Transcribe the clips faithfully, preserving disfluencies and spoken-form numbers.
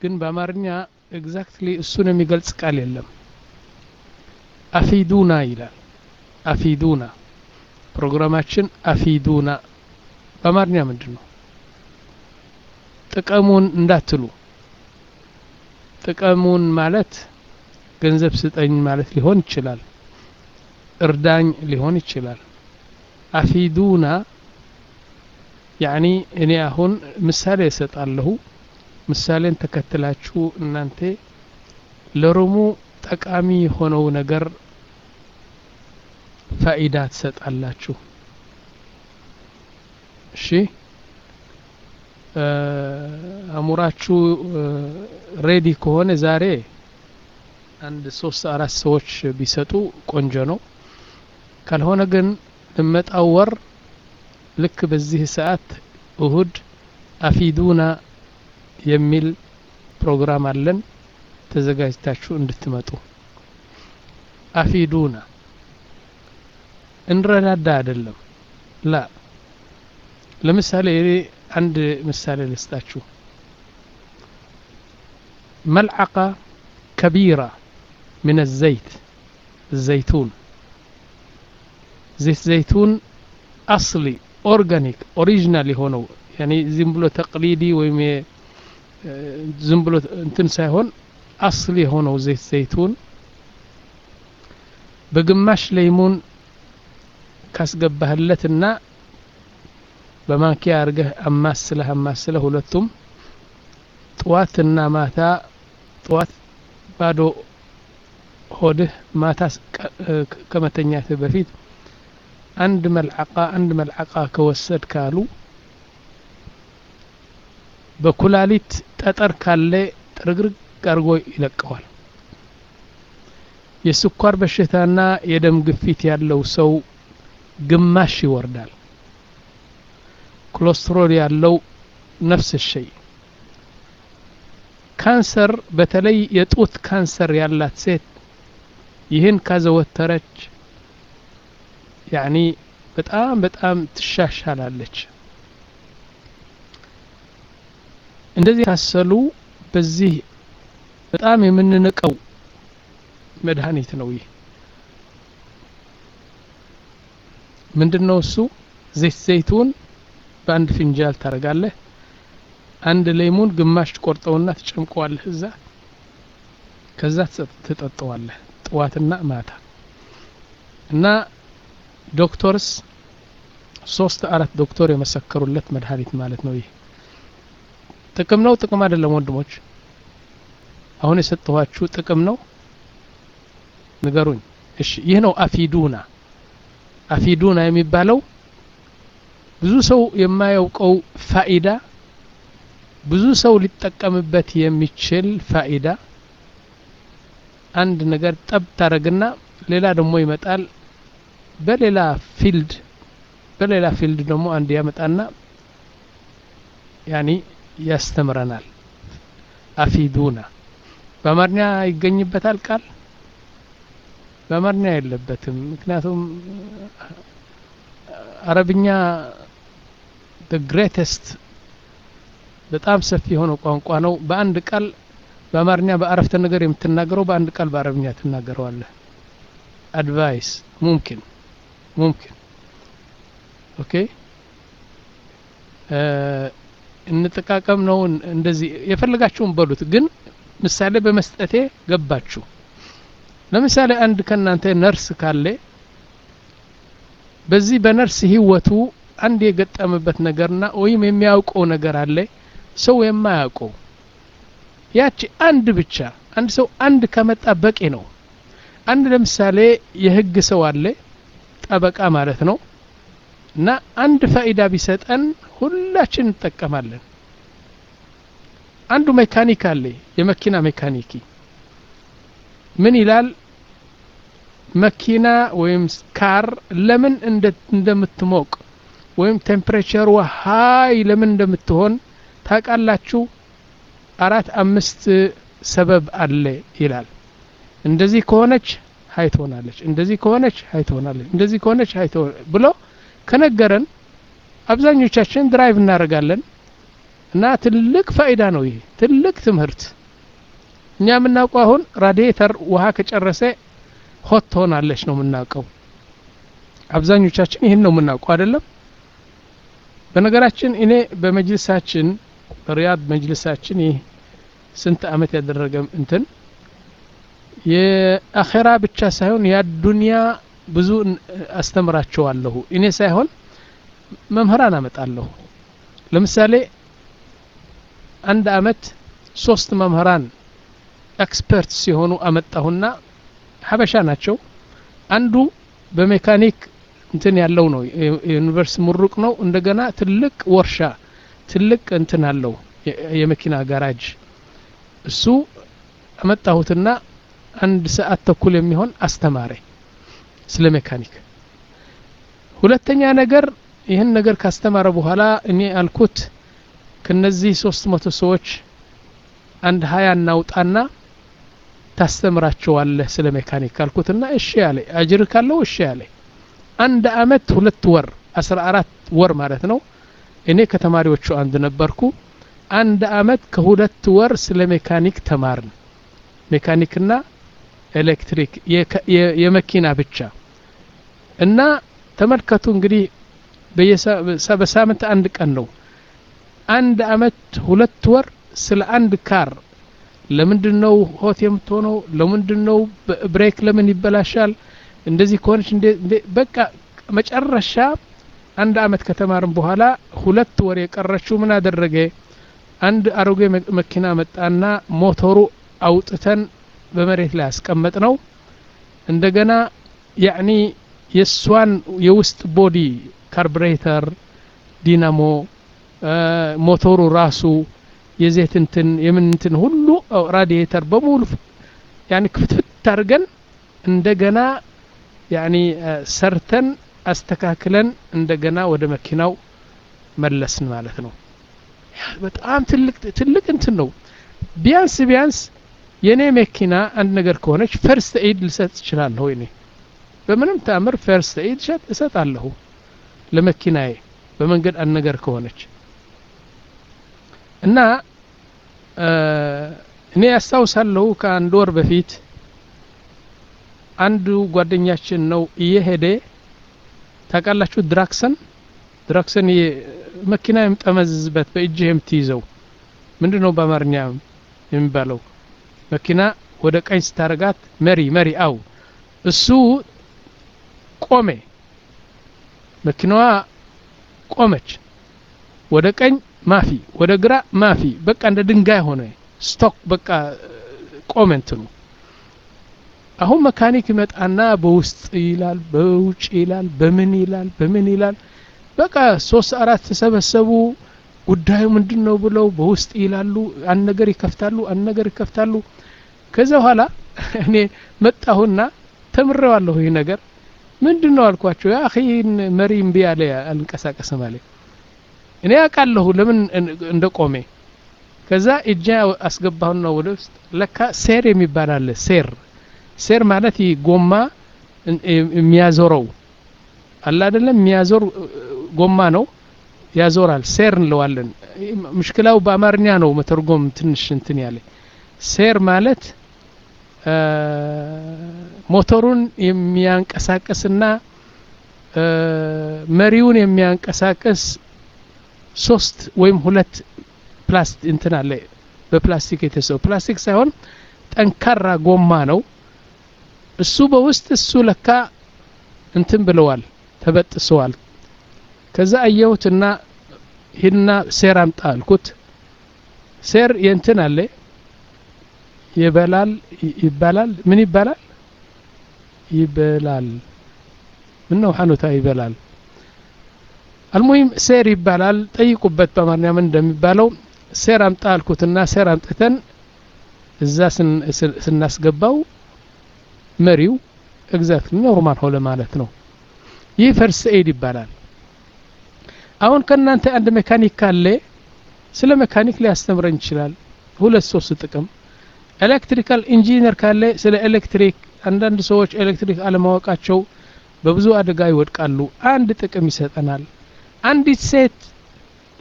ግን በአማርኛ ኤግዛክትሊ እሱን የሚገልጽ ቃል የለም አፊዱና ይላል አፊዱና ፕሮግራማችን አፊዱና በአማርኛ ምንድነው ጥቅሙን እንዳትሉ ጥቅሙን ማለት ገንዘብ ስጠኝ ማለት ሊሆን ይችላል እርዳኝ ሊሆን ይችላል አፊዱና يعني እኔ አሁን ምሳሌ እሰጣለሁ ምሳሌን ተከትላችሁ እናንተ ለሩሙ ጠቃሚ ሆነው ነገር ፋይዳ ትሰጣላችሁ እሺ አሙራችሁ ሬዲ ከሆነ ዛሬ አንድ ሶስት አራት ሰዎች ቢሰጡ ቆንጆ ነው ካልሆነ ግን ለመጣው ወር ልክ በዚህ ሰዓት እሁድ አፊዱና የሚል ፕሮግራም አለን ተዘጋጅታችሁ እንድትመጡ አፊዱና እንረዳዳ አይደለም ላ ለምሳሌ አንድ ምሳሌ ልስጣችሁ ملعقة كبيرة من الزيت الزيتون زيت زيتون أصلي أورجانيك أوريجينال هونو يعني زنبلو تقليدي ويم زنبلو انتن سايهون أصلي هونو زيت زيتون بقماش ليمون كاسقبهلتنا بمانكيا أرجه أماسله أماسله ሁለቱም طواتنا ماتا طوات ባዶ ሆድህ ማታ ከመተኛት በፊት አንድ መልዓቃ አንድ መልዓቃ ከወሰድ ካሉ በኩላሊት ጠጠር ካለ ጥርግርግ አርጎ ይለቀዋል የስኳር በሽታና የደም ግፊት ያለው ሰው ግማሽ ይወርዳል ኮሌስትሮል ያለው ነፍስ الشيء ካንሰር በተለይ የጡት ካንሰር ያላት ሴት ይህን ካዘወተረች يعني በጣም በጣም ትሻሻላለች እንደዚህ ያሰሉ በዚህ በጣም የምንነቀው መድኃኒት ነው ይህ ምንድነው እሱ ዘይት ዘይቱን በአንድ ፍንጃል ታረጋለህ አንድ ሌሞን ግማሽ ቆርጠውና ትጨምቀዋለህ እዛ ከዛ ትጠጣዋለህ ጠዋትና ማታ እና ዶክተርስ ሶስት አራት ዶክተር የመሰከሩለት መድኃኒት ማለት ነው ይሄ ጥቅም ነው ጥቅም አይደለም ወንድሞች አሁን የሰጠኋችሁ ጥቅም ነው ንገሩኝ እሺ ይሄ ነው አፊዱና አፊዱና የሚባለው ብዙ ሰው የማያውቀው ፋይዳ ብዙ ሰው ሊጠቀምበት የሚችል ፋይዳ አንድ ነገር ጠብ ታረግና ሌላ ደግሞ ይመጣል በሌላ ፊልድ በሌላ ፊልድ ደግሞ አንድ ያመጣና ያኒ ያስተምረናል አፊዱና በአማርኛ ይገኝበታል ቃል በአማርኛ የለበትም ምክንያቱም አረብኛ the greatest በጣም ሰፊ ሆኖ ቋንቋ ነው በአንድ ቃል በአማርኛ በአረፍተ ነገር የምትናገረው በአንድ ቃል በአረብኛ ትናገረዋለህ advice ممكن ممكن اوكي እንጠቃቀም ነው እንደዚህ የፈለጋችሁን በሉት ግን ምሳሌ በመስጠቴ ገባችሁ ለምሳሌ አንድ ከናንተ ነርስ ካለ በዚህ በነርስ ህይወቱ አንድ የገጠመበት ነገርና ወይም የሚያውቀው ነገር አለ ሰው የማያውቀው ያቺ አንድ ብቻ አንድ ሰው አንድ ከመጣ በቂ ነው አንድ ለምሳሌ የህግ ሰው አለ ጠበቃ ማለት ነው እና አንድ ፋይዳ ቢሰጠን ሁላችን እንጠቀማለን አንዱ ሜካኒክ አለ የመኪና ሜካኒኪ ምን ይላል መኪና ወይም ካር ለምን እንደምትሞቅ ወይም ቴምፕሬቸሩ ሃይ ለምን እንደምትሆን ታቃላችሁ አራት አምስት ሰበብ አለ ይላል እንደዚህ ከሆነች ሃይ ትሆናለች እንደዚህ ከሆነች ሃይ ትሆናለች እንደዚህ ከሆነች ሃይ ብሎ ከነገረን አብዛኞቻችን ድራይቭ እናደርጋለን እና ትልቅ ፋይዳ ነው ይሄ ትልቅ ትምህርት እኛ የምናውቀው አሁን ራዲየተር ውሃ ከጨረሰ ሆት ሆናለች ነው የምናውቀው አብዛኞቻችን ይሄን ነው የምናውቀው አይደለም በነገራችን እኔ በመጅልሳችን በሪያድ መጅልሳችን ይሄ ስንት አመት ያደረገ እንትን የአኺራ ብቻ ሳይሆን የዱንያ ብዙ አስተምራቸዋለሁ እኔ ሳይሆን መምህራን አመጣለሁ ለምሳሌ አንድ አመት ሶስት መምህራን ኤክስፐርት ሲሆኑ አመጣሁና ሐበሻ ናቸው አንዱ በሜካኒክ እንትን ያለው ነው ዩኒቨርሲቲ ምሩቅ ነው እንደገና ትልቅ ወርሻ ትልቅ እንትን አለው የመኪና ጋራጅ እሱ አመጣሁትና አንድ ሰዓት ተኩል የሚሆን አስተማረ ስለ ሜካኒክ ሁለተኛ ነገር ይሄን ነገር ካስተማረ በኋላ እኔ አልኩት ከነዚህ ሶስት መቶ ሰዎች አንድ ሀያ እናውጣና ታስተምራቸዋለህ ስለ ሜካኒክ አልኩትና እሺ ያለ አጅር ካለው እሺ ያለ አንድ አመት ሁለት ወር አስራ አራት ወር ማለት ነው እኔ ከተማሪዎቹ አንድ ነበርኩ አንድ አመት ከሁለት ወር ስለ ሜካኒክ ተማርን ሜካኒክና ኤሌክትሪክ የመኪና ብቻ እና ተመልከቱ እንግዲህ በየሳምንት አንድ ቀን ነው አንድ አመት ሁለት ወር ስለ አንድ ካር ለምንድነው ሆት የምትሆነው ለምንድነው ብሬክ ለምን ይበላሻል እንደዚህ ኮንሽ እንደ በቃ መጨረሻ አንድ አመት ከተማርን በኋላ ሁለት ወር የቀረችው ምን አደረገ አንድ አሮጌ መኪና መጣና ሞተሩ አውጥተን በመሬት ላይ አስቀመጥ ነው እንደገና ያኒ የሷን የውስጥ ቦዲ ካርቡሬተር ዲናሞ ሞተሩ ራሱ የዘይት እንትን የምን እንትን ሁሉ ራዲየተር በሙሉ ያኒ ክፍትፍት አድርገን እንደገና ያኒ ሰርተን አስተካክለን እንደገና ወደ መኪናው መለስን ማለት ነው በጣም ትልቅ ትልቅ እንትን ነው ቢያንስ ቢያንስ የኔ መኪና አንድ ነገር ከሆነች ፈርስት ኤድ ልሰጥ ይችላል ሆይኔ በምንም ታምር ፈርስት ኤድ ሸጥ እሰጣለሁ ለመኪናዬ በመንገድ አንድ ነገር ከሆነች እና እኔ ያስታውሳለሁ ከአንድ ወር በፊት አንዱ ጓደኛችን ነው እየሄደ ታውቃላችሁ ድራክሰን ድራክሰን መኪና የምጠመዝዝበት በእጅህ የምትይዘው ምንድነው በአማርኛ የሚባለው መኪና ወደ ቀኝ ስታረጋት መሪ መሪ አው እሱ ቆመ መኪናዋ ቆመች ወደ ቀኝ ማፊ ወደ ግራ ማፊ በቃ እንደ ድንጋይ ሆነ ስቶክ በቃ ቆመንት ነው አሁን መካኒክ ይመጣና በውስጥ ይላል በውጭ ይላል በምን ይላል በምን ይላል በቃ ሶስት አራት ተሰበሰቡ ጉዳዩ ምንድነው ብለው በውስጥ ይላሉ አንድ ነገር ይከፍታሉ አንድ ነገር ይከፍታሉ ከዛ በኋላ እኔ መጣሁና ተምረዋለሁ ይሄ ነገር ምንድነው አልኳቸው ያ አኺ መሪ እምቢ አለ አልንቀሳቀስ ማለት እኔ አቃለሁ ለምን እንደቆመ ከዛ እጃ አስገባሁና ወደ ውስጥ ለካ ሴር የሚባል አለ ሴር ሴር ማለት ይጎማ የሚያዞረው አለ አይደለም የሚያዞር ጎማ ነው ያዞራል ሴር እንለዋለን ሙሽኪላው በአማርኛ ነው መተርጎም ትንሽ እንትን ያለ ሴር ማለት ሞተሩን የሚያንቀሳቅስና መሪውን የሚያንቀሳቅስ ሶስት ወይም ሁለት ፕላስቲክ እንትን አለ በፕላስቲክ የተሰው ፕላስቲክ ሳይሆን ጠንካራ ጎማ ነው እሱ በውስጥ እሱ ለካ እንትን ብለዋል ተበጥሰዋል ከዛ አየሁትና ሂድና ሴር አምጣ አልኩት ሴር የእንትን አለ ይበላል ይባላል ምን ይባላል ይበላል ምን ነው ሐኑታ ይበላል المهم ሴር ይባላል ጠይቁበት በአማርኛ ምን እንደሚባለው ሴር አምጣ አልኩትና ሴር አምጥተን እዛ ስናስገባው መሪው ኤግዛክትሊ ኖርማል ሆለ ማለት ነው ይህ ፈርስ ኤድ ይባላል አሁን ከናንተ አንድ ሜካኒክ ካለ ስለ ሜካኒክ ሊያስተምረን ይችላል ሁለት ሶስት ጥቅም ኤሌክትሪካል ኢንጂነር ካለ ስለ ኤሌክትሪክ አንዳንድ ሰዎች ኤሌክትሪክ አለማወቃቸው በብዙ አደጋ ይወድቃሉ አንድ ጥቅም ይሰጠናል አንዲት ሴት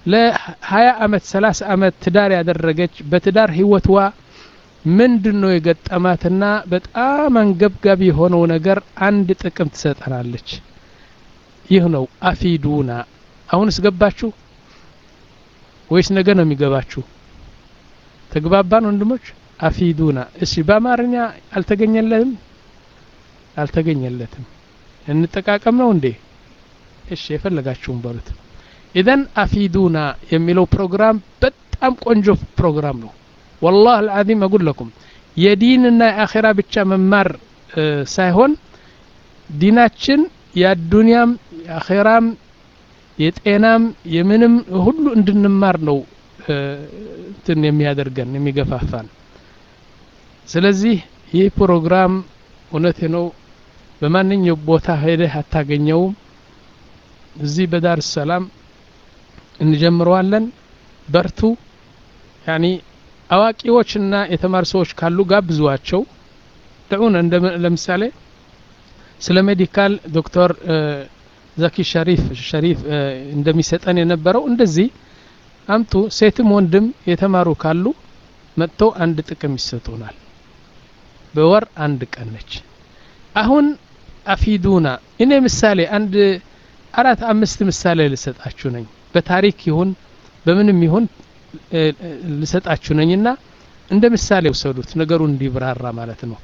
ለ20 አመት ሰላሳ አመት ትዳር ያደረገች በትዳር ህይወትዋ ምንድነው የገጠማትና በጣም አንገብጋቢ የሆነው ነገር አንድ ጥቅም ትሰጠናለች። ይህ ነው አፊዱና። አሁንስ ገባችሁ ወይስ ነገ ነው የሚገባችሁ? ተግባባን ወንድሞች? አፊዱና። እሺ በአማርኛ አልተገኘለትም አልተገኘለትም እንጠቃቀም ነው እንዴ? እሺ የፈለጋችሁን በሉት። ኢዘን አፊዱና የሚለው ፕሮግራም በጣም ቆንጆ ፕሮግራም ነው። والله العظيم اقول لكم የዲንና የአኺራ ብቻ መማር ሳይሆን ዲናችን የዱንያም የአኺራም የጤናም የምንም ሁሉ እንድንማር ነው እንትን የሚያደርገን የሚገፋፋን። ስለዚህ ይህ ፕሮግራም እውነቴ ነው በማንኛውም ቦታ ሄደህ አታገኘውም። እዚህ በዳር ሰላም እንጀምረዋለን። በርቱ። ያኒ አዋቂዎችና የተማሩ ሰዎች ካሉ ጋብዟቸው። ደውና እንደ ለምሳሌ ስለ ሜዲካል ዶክተር ዘኪ ሸሪፍ ሸሪፍ እንደሚሰጠን የነበረው እንደዚህ አምጡ። ሴትም ወንድም የተማሩ ካሉ መጥተው አንድ ጥቅም ይሰጡናል። በወር አንድ ቀን ነች። አሁን አፊዱና እኔ ምሳሌ አንድ አራት አምስት ምሳሌ ልሰጣችሁ ነኝ። በታሪክ ይሁን በምንም ይሁን ልሰጣችሁ ነኝና እንደ ምሳሌ ወሰዱት ነገሩ እንዲብራራ ማለት ነው።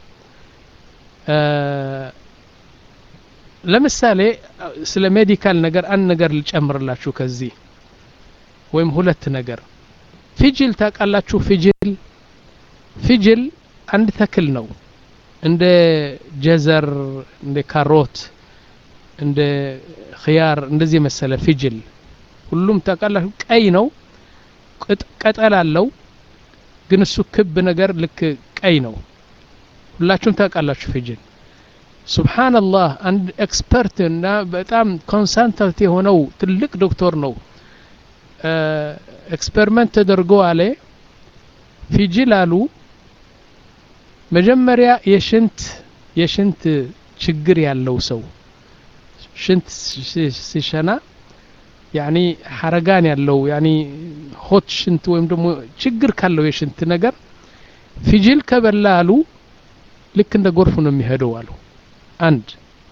ለምሳሌ ስለ ሜዲካል ነገር አንድ ነገር ልጨምርላችሁ ከዚህ ወይም ሁለት ነገር። ፊጅል ታውቃላችሁ? ፊጅል ፊጅል አንድ ተክል ነው። እንደ ጀዘር እንደ ካሮት እንደ ኺያር እንደዚህ መሰለ ፊጅል ሁሉም ታውቃላችሁ? ቀይ ነው። ቅጠል አለው ግን እሱ ክብ ነገር ልክ ቀይ ነው። ሁላችሁም ታውቃላችሁ ፊጅል። ሱብሃንአላህ አንድ ኤክስፐርት እና በጣም ኮንሰልታንት የሆነው ትልቅ ዶክተር ነው ኤክስፐሪመንት ተደርጎ አለ ፊጅል አሉ መጀመሪያ የሽንት የሽንት ችግር ያለው ሰው ሽንት ሲሸና ያኒ ሐረጋን ያለው ያኒ ሆት ሽንት ወይም ደግሞ ችግር ካለው የሽንት ነገር ፊጅል ከበላሉ ልክ እንደ ጎርፍ ነው የሚሄደው አሉ። አንድ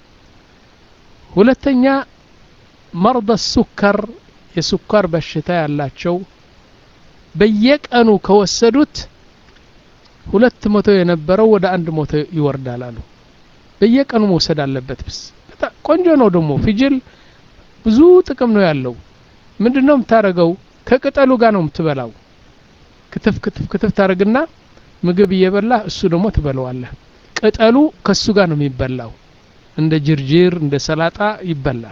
ሁለተኛ مرضى السكر የስኳር በሽታ ያላቸው በየቀኑ ከወሰዱት ሁለት መቶ የነበረው ወደ አንድ መቶ ይወርዳል አሉ። በየቀኑ መውሰድ አለበት። ብስ ቆንጆ ነው ደግሞ ፊጅል ብዙ ጥቅም ነው ያለው። ምንድነው የምታረገው? ከቅጠሉ ጋር ነው የምትበላው። ክትፍ ክትፍ ክትፍ ታረግና ምግብ እየበላ እሱ ደግሞ ትበላዋለህ። ቅጠሉ ከሱ ጋር ነው የሚበላው። እንደ ጅርጅር እንደ ሰላጣ ይበላል።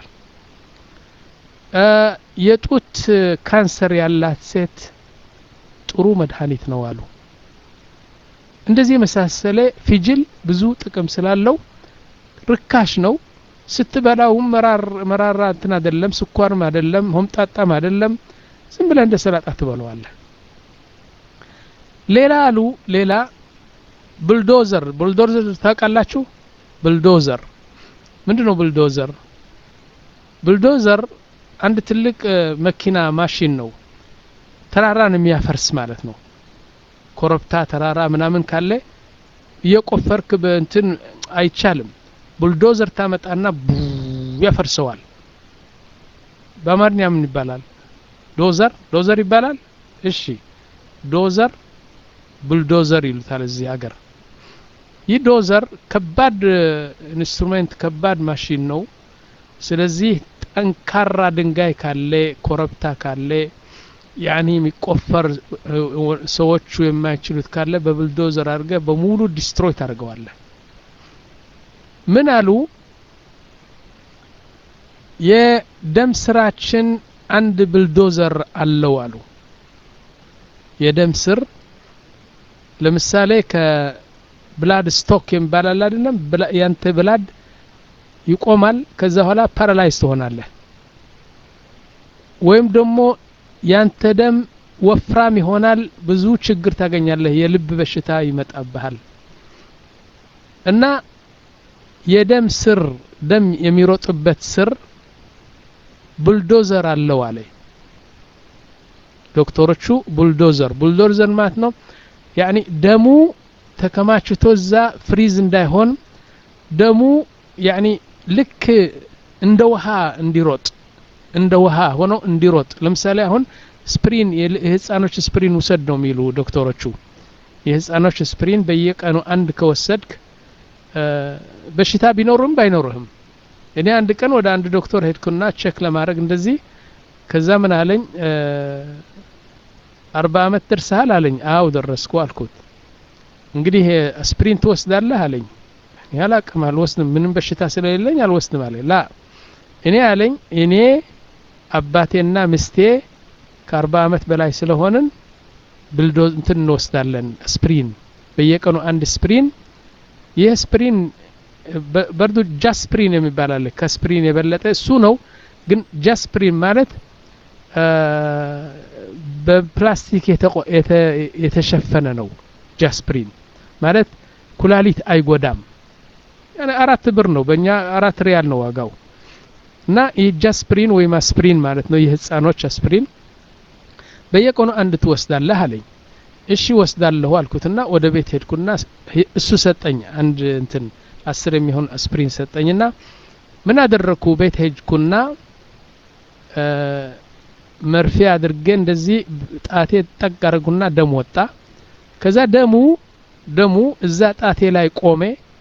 የጡት ካንሰር ያላት ሴት ጥሩ መድኃኒት ነው አሉ። እንደዚህ መሳሰለ ፊጅል ብዙ ጥቅም ስላለው ርካሽ ነው። ስትበላው መራር መራራ እንትን አይደለም፣ ስኳርም አይደለም፣ ሆምጣጣም አይደለም። ዝም ብለህ እንደ ሰላጣ ትበላዋለህ። ሌላ አሉ ሌላ ቡልዶዘር ቡልዶዘር ታውቃላችሁ? ቡልዶዘር ምንድነው? ቡልዶዘር ቡልዶዘር አንድ ትልቅ መኪና ማሽን ነው። ተራራን የሚያፈርስ ማለት ነው። ኮረብታ ተራራ ምናምን ካለ እየቆፈርክ በእንትን አይቻልም። ቡልዶዘር ታመጣና ያፈርሰዋል። በአማርኛ ምን ይባላል? ዶዘር ዶዘር ይባላል። እሺ ዶዘር ቡልዶዘር ይሉታል እዚህ ሀገር። ይህ ዶዘር ከባድ ኢንስትሩሜንት ከባድ ማሽን ነው። ስለዚህ ጠንካራ ድንጋይ ካለ ኮረብታ ካለ ያኒ የሚቆፈር ሰዎቹ የማይችሉት ካለ በቡልዶዘር አድርገ በሙሉ ዲስትሮይ ታደርገዋለህ። ምን አሉ? የደም ስራችን አንድ ቡልዶዘር አለው አሉ። የደም ስር ለምሳሌ ከብላድ ስቶክ ይባላል አይደለም? ያንተ ብላድ ይቆማል። ከዛ በኋላ ፓራላይዝ ትሆናለህ። ወይም ደግሞ ያንተ ደም ወፍራም ይሆናል፣ ብዙ ችግር ታገኛለህ፣ የልብ በሽታ ይመጣብሃል። እና የደም ስር ደም የሚሮጥበት ስር ቡልዶዘር አለው አለ። ዶክተሮቹ ቡልዶዘር ቡልዶዘር ማለት ነው ያኒ ደሙ ተከማችቶ እዛ ፍሪዝ እንዳይሆን ደሙ ያኒ ልክ እንደ ውሃ እንዲሮጥ እንደ ውሃ ሆኖ እንዲሮጥ ለምሳሌ አሁን ስፕሪን የህፃኖች ስፕሪን ውሰድ ነው የሚሉ ዶክተሮቹ የህፃኖች ስፕሪን በየቀኑ አንድ ከወሰድክ በሽታ ቢኖርም ባይኖርህም እኔ አንድ ቀን ወደ አንድ ዶክተር ሄድኩና ቼክ ለማድረግ እንደዚህ ከዛ ምን አለኝ አርባ አመት ደርሰሃል አለኝ አው ደረስኩ አልኩት እንግዲህ አስፕሪን ትወስዳለህ አለኝ ያላቀም አልወስድም ምንም በሽታ ስለሌለኝ አልወስድም አለኝ ላ እኔ አለኝ እኔ አባቴና ምስቴ ከአርባ አመት በላይ ስለሆንን ብልዶ እንትን እንወስዳለን ስፕሪን በየቀኑ አንድ ስፕሪን ይህ ስፕሪን በርዱ ጃስፕሪን የሚባል አለ ከስፕሪን የበለጠ እሱ ነው ግን ጃስፕሪን ማለት በፕላስቲክ የተሸፈነ ነው ጃስፕሪን ማለት ኩላሊት አይጎዳም ያኔ አራት ብር ነው በእኛ አራት ሪያል ነው ዋጋው እና ይህ ጃስፕሪን ወይ ማስፕሪን ማለት ነው የህፃኖች አስፕሪን በየቀኑ አንድ ትወስዳለህ አለኝ እሺ ወስዳለሁ አልኩትና ወደ ቤት ሄድኩና እሱ ሰጠኝ አንድ እንትን አስር የሚሆን አስፕሪን ሰጠኝና ምን አደረኩ ቤት ሄድኩና መርፌ አድርጌ እንደዚህ ጣቴ ጠቀርኩና ደም ወጣ ከዛ ደሙ ደሙ እዛ ጣቴ ላይ ቆሜ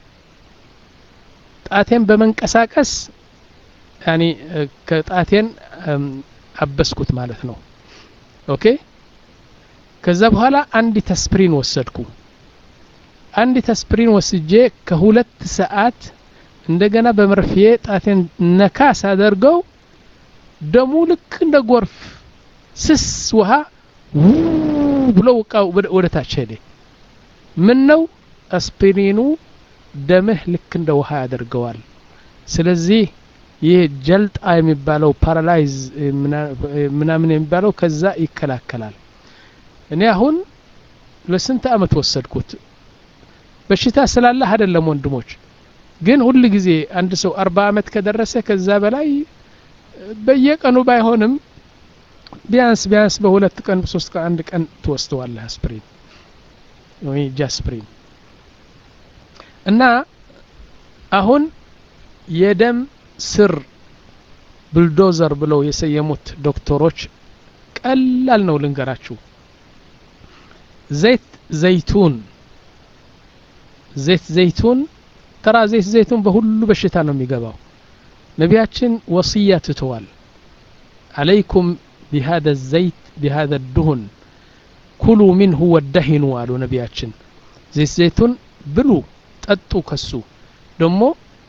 ጣቴን በመንቀሳቀስ ያኒ ከጣቴን አበስኩት ማለት ነው ኦኬ ከዛ በኋላ አንድ ተስፕሪን ወሰድኩ አንድ ተስፕሪን ወስጄ ከሁለት ሰዓት እንደገና በመርፌ ጣቴን ነካስ አደርገው ደሙ ልክ እንደ ጎርፍ ስስ ውሃ ብሎ ወደ ታች ሄደ ምን ነው አስፕሪኑ ደምህ ልክ እንደ ውሃ ያደርገዋል ስለዚህ ይህ ጀልጣ የሚባለው ፓራላይዝ ምናምን የሚባለው ከዛ ይከላከላል እኔ አሁን ለስንት አመት ወሰድኩት በሽታ ስላለ አይደለም ወንድሞች ግን ሁሉ ጊዜ አንድ ሰው አርባ አመት ከደረሰ ከዛ በላይ በየቀኑ ባይሆንም ቢያንስ ቢያንስ በሁለት ቀን በሶስት ቀን አንድ ቀን ትወስደዋለህ አስፕሪን ወይ ጃስፕሪን እና አሁን የደም ስር ቡልዶዘር ብለው የሰየሙት ዶክተሮች ቀላል ነው ልንገራችሁ ዘይት ዘይቱን ዘይት ዘይቱን ተራ ዘይት ዘይቱን በሁሉ በሽታ ነው የሚገባው ነቢያችን ወሲያ ትተዋል عليكم بهذا الزيت بهذا الدهن كلوا منه وادهنوا قالوا ነቢያችን ዘይት ዘይቱን ብሉ ጠጡ ከሱ ደሞ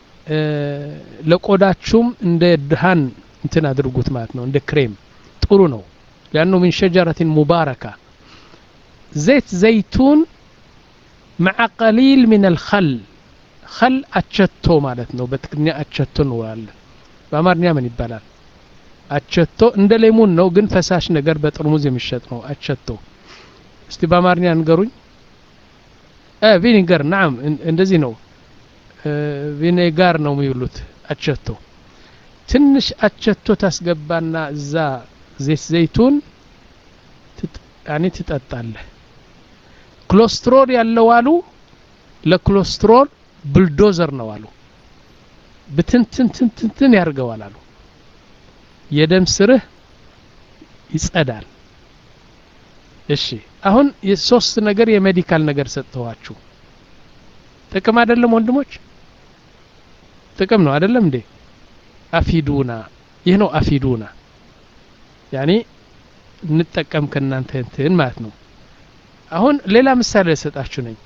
ለቆዳችሁም እንደ ድሃን እንትን አድርጉት ማለት ነው እንደ ክሬም ጥሩ ነው لانه من شجره مباركه زيت زيتون مع قليل من الخل خل አቸቶ ማለት ነው በትክክለኛ አቸቶ ነው አለ በአማርኛ ምን ይባላል አቸቶ እንደ ሌሞን ነው ግን ፈሳሽ ነገር በጥርሙዝ የሚሸጥ ነው አቸቶ እስቲ በአማርኛ እንገሩኝ እ ቪኒገር نعم እንደዚህ ነው ቪኔጋር ነው የሚሉት አቸቶ ትንሽ አቸቶ ታስገባና እዛ ዘይት ዘይቱን ያኔ ትጠጣለህ ኮሌስትሮል ያለው አሉ ለኮሌስትሮል ቡልዶዘር ነው አሉ በትንትንትንትን ያርገዋል አሉ የደም ስርህ ይጸዳል እሺ አሁን የሶስት ነገር የሜዲካል ነገር ሰጥተዋችሁ ጥቅም አይደለም ወንድሞች ጥቅም ነው አይደለም እንዴ አፊዱና ይህ ነው አፊዱና ያኒ እንጠቀም ከናንተ እንትን ማለት ነው አሁን ሌላ ምሳሌ ሰጣችሁ ነኝ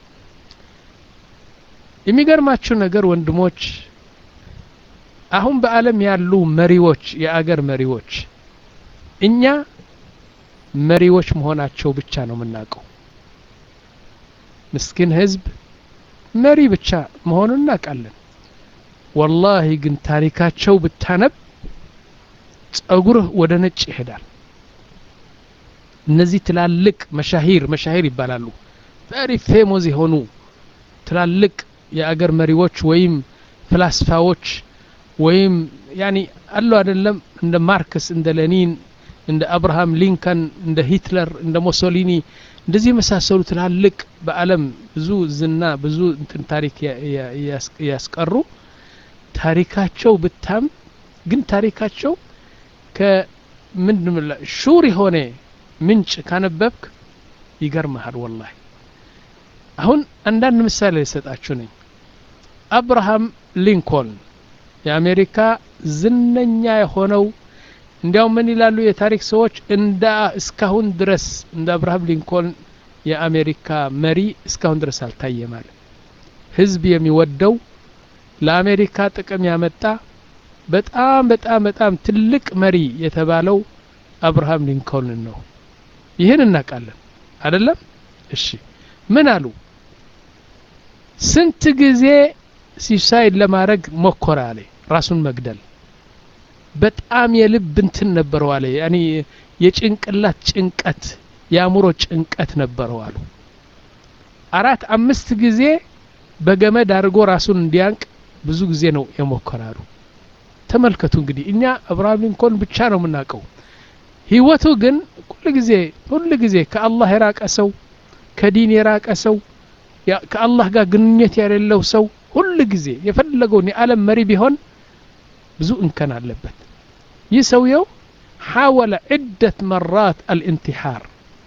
የሚገርማችሁ ነገር ወንድሞች አሁን በአለም ያሉ መሪዎች የአገር መሪዎች እኛ መሪዎች መሆናቸው ብቻ ነው የምናውቀው ምስኪን ህዝብ መሪ ብቻ መሆኑን እናውቃለን والله ግን ታሪካቸው ብታነብ ጸጉርህ ወደ ነጭ ይሄዳል እነዚህ ትላልቅ መሻሂር መሻሂር ይባላሉ very famous የሆኑ ትላልቅ የአገር መሪዎች ወይም ፍልስፋዎች ወይም ያኒ አሉ አይደለም እንደ ማርክስ እንደ ሌኒን እንደ አብርሃም ሊንከን እንደ ሂትለር እንደ ሞሶሊኒ እንደዚህ መሳሰሉ ትላልቅ በዓለም ብዙ ዝና ብዙ እንትን ታሪክ ያስቀሩ ታሪካቸው ብታም ግን ታሪካቸው ከምን ሹር የሆነ ምንጭ ካነበብክ ይገርምሃል ወላሂ አሁን አንዳንድ ምሳሌ ልሰጣችሁ ነኝ አብርሃም ሊንኮልን የአሜሪካ ዝነኛ የሆነው እንዲያው ምን ይላሉ የታሪክ ሰዎች እንደ እስካሁን ድረስ እንደ አብርሃም ሊንኮልን የአሜሪካ መሪ እስካሁን ድረስ አልታየም ማለት ህዝብ የሚወደው ለአሜሪካ ጥቅም ያመጣ በጣም በጣም በጣም ትልቅ መሪ የተባለው አብርሃም ሊንኮልን ነው ይሄን እናቃለን አይደለም እሺ ምን አሉ ስንት ጊዜ ሲሳይድ ለማድረግ ሞከረ አለ ራሱን መግደል በጣም የልብ እንትን ነበረው አለ ያኒ የጭንቅላት ጭንቀት ያሙሮ ጭንቀት ነበረው አሉ አራት አምስት ጊዜ በገመድ አድርጎ ራሱን እንዲያንቅ ብዙ ጊዜ ነው የሞከራሉ ተመልከቱ እንግዲህ እኛ አብርሃም ሊንኮልን ብቻ ነው የምናውቀው ህይወቱ ግን ሁሉ ጊዜ ሁሉ ጊዜ ከአላህ የራቀ ሰው ከዲን የራቀ ሰው ከአላህ ጋር ግንኙነት ያለው ሰው ሁሉ ጊዜ የፈለገውን የዓለም መሪ ቢሆን ብዙ እንከን አለበት ይሰውየው حاول عدة مرات الانتحار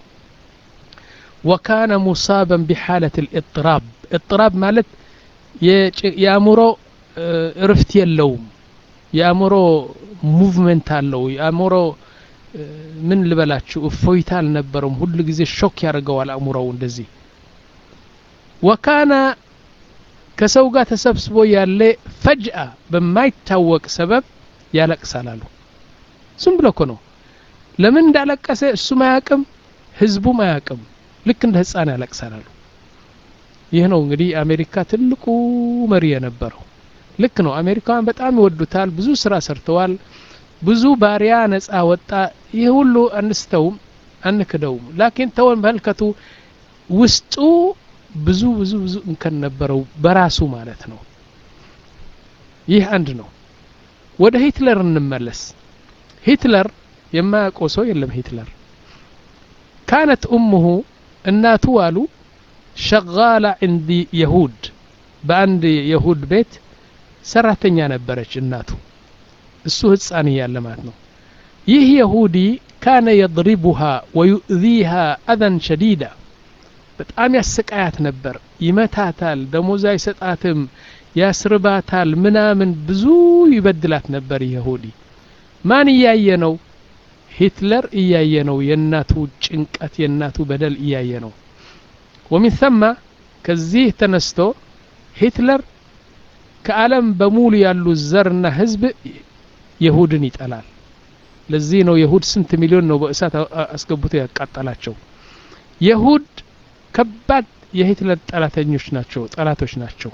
وكان مصابا بحالة الاضطراب اضطراب مالت يامرو رفت يلوم يامرو موفمنت አለው ያምሮ ምን ልበላችሁ እፎይታል ነበርም ሁሉ ጊዜ ሾክ ያርገዋል አምሮው እንደዚህ وكان ከሰው ጋር ተሰብስቦ ያለ فجأة በማይታወቅ ሰበብ ያለቅሳል አሉ ዝም ብሎ ነው ለምን እንዳለቀሰ እሱ ማያቅም ህዝቡ ማያቅም ልክ እንደ ህፃን ያለቅሳል አሉ ይሄ ነው እንግዲህ አሜሪካ ትልቁ መሪ የነበረው ልክ ነው አሜሪካን በጣም ይወዱታል ብዙ ስራ ሰርተዋል ብዙ ባሪያ ነፃ ወጣ ይሄ ሁሉ አንስተውም አንከደውም ላኪን ተወን መልከቱ ውስጡ ብዙ ብዙ ብዙ እንከን ነበረው በራሱ ማለት ነው ይህ አንድ ነው ወደ ሂትለር እንመለስ ሂትለር የማያውቀው ሰው የለም ሂትለር كانت امه እናቱ አሉ شغاله عند يهود በአንድ يهود ቤት ሰራተኛ ነበረች እናቱ እሱ ህፃን ያለ ማለት ነው ይህ ይሁዲ كان يضربها ويؤذيها اذى شديدا በጣም ያሰቃያት ነበር ይመታታል ደሞዝ አይሰጣትም ያስርባታል ምናምን ብዙ ይበድላት ነበር ይሁዲ ማን ያየ ነው ሂትለር ያየ ነው የናቱ ጭንቀት የናቱ በደል ያየ ነው ومن ثم ከዚህ ተነስቶ ሂትለር ከዓለም በሙሉ ያሉ ዘርና ህዝብ ይሁድን ይጠላል ለዚህ ነው ይሁድ ስንት ሚሊዮን ነው በእሳት አስገብቶ ያቃጠላቸው ይሁድ ከባድ የሂትለር ጠላተኞች ናቸው ጠላቶች ናቸው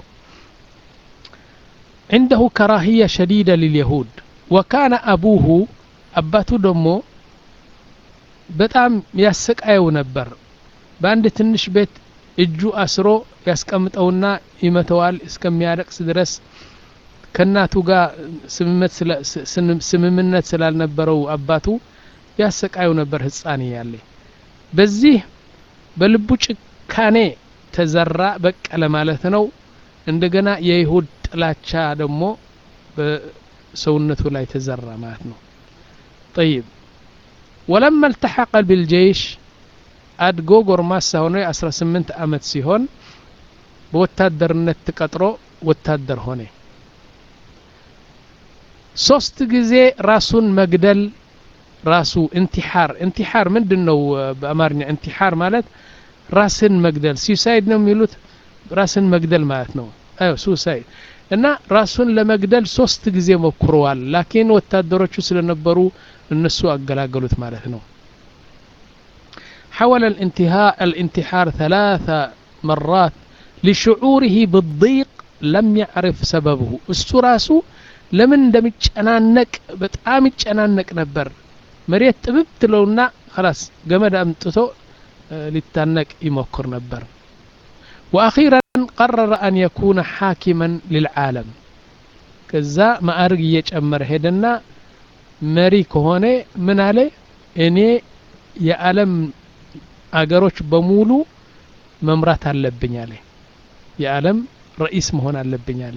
عنده كراهية شديدة لليهود وكان أبوه أباتو دمو በጣም ያሰቃየው ነበር በአንድ ትንሽ ቤት እጁ አስሮ ያስቀምጠውና ይመተዋል እስከሚያለቅስ ድረስ ከናቱ ጋር ስምምነት ስምምነት ስላልነበረው አባቱ ያሰቃየው ነበር ህፃን ያለ በዚህ በልቡ ጭካኔ ተዘራ በቀለ ማለት ነው እንደገና የይሁድ ጥላቻ ደግሞ በሰውነቱ ላይ ተዘራ ማለት ነው طيب ولما التحق بالجيش አድጎ ጎርማሳ ሆነ አስራ ስምንት አመት ሲሆን በወታደርነት ተቀጥሮ ወታደር ሆነ ሶስት ጊዜ ራሱን መግደል ራሱ انتحار انتحار ምንድነው በአማርኛ انتحار ማለት ራስን መግደል suicide ነው የሚሉት ራስን መግደል ማለት ነው አዎ suicide እና ራሱን ለመግደል ሶስት ጊዜ ሞክሯል ላኪን ወታደሮቹ ስለነበሩ እነሱ አገላገሉት ማለት ነው حاول الانتهاء الانتحار ثلاث مرات لشعوره بالضيق لم يعرف سببه السراسو لمن እንደሚጨናነቅ በጣም ይጨናነቅ ነበር መሬት ጥብብ ለውና خلاص ገመድ አምጥቶ ሊታነቅ ይሞክር ነበር واخيرا قرر ان يكون حاكما للعالم كذا ማዕረግ እየጨመረ ሄደና መሪ ከሆነ ምን አለ እኔ የዓለም አገሮች በሙሉ መምራት አለብኝ አለ የዓለም رئيس መሆን አለብኝ አለ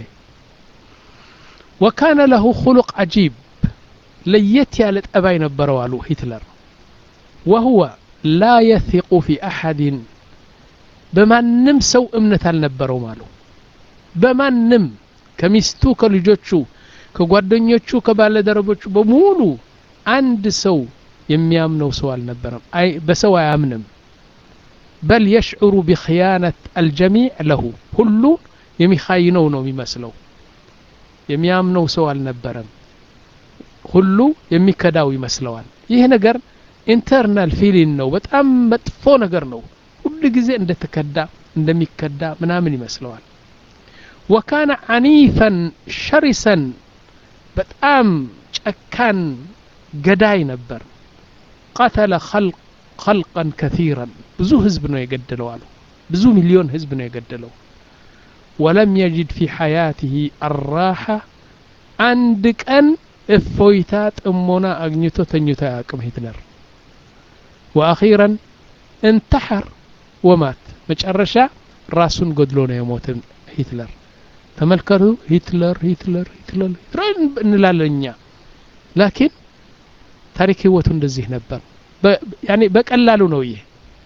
وكان له خلق عجيب ለየት ያለ ጠባይ ነበረው አሉ ሂትለር وهو لا يثق في أحد በማንም ሰው እምነት አልነበረውም አሉ በማንም ከሚስቱ ከልጆቹ ከጓደኞቹ ከባለደረቦቹ በሙሉ አንድ ሰው የሚያምነው ሰው አልነበረም አይ በሰው አያምንም بل يشعر بخيانة الجميع له ሁሉ የሚخاينው ነው የሚመስለው የሚያምነው ሰው አልነበረም ሁሉ የሚከዳው ይመስለዋል ይሄ ነገር ኢንተርናል ፊሊንግ ነው በጣም መጥፎ ነገር ነው ሁሉ ጊዜ እንደተከዳ እንደሚከዳ ምናምን ይመስለዋል وكان عنيفا شرسا በጣም ጨካን ገዳይ ነበር قتل خلق خلقا كثيرا ብዙ ህዝብ ነው የገደለው አሉ ብዙ ሚሊዮን ህዝብ ነው የገደለው ولم يجد في حياته الراحة عند ቀን እፎይታ ጥሞና አግኝቶ ተኝቶ ያቅም ሂትለር واخيرا انتحر ومات መጨረሻ ራሱን ገድሎ ነው የሞተ ሂትለር ተመልከቱ ሂትለር ሂትለር ሂትለር እንላለኛ ላኪን ታሪክ ህይወቱ እንደዚህ ነበር ያኒ በቀላሉ ነው ይሄ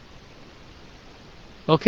ኦኬ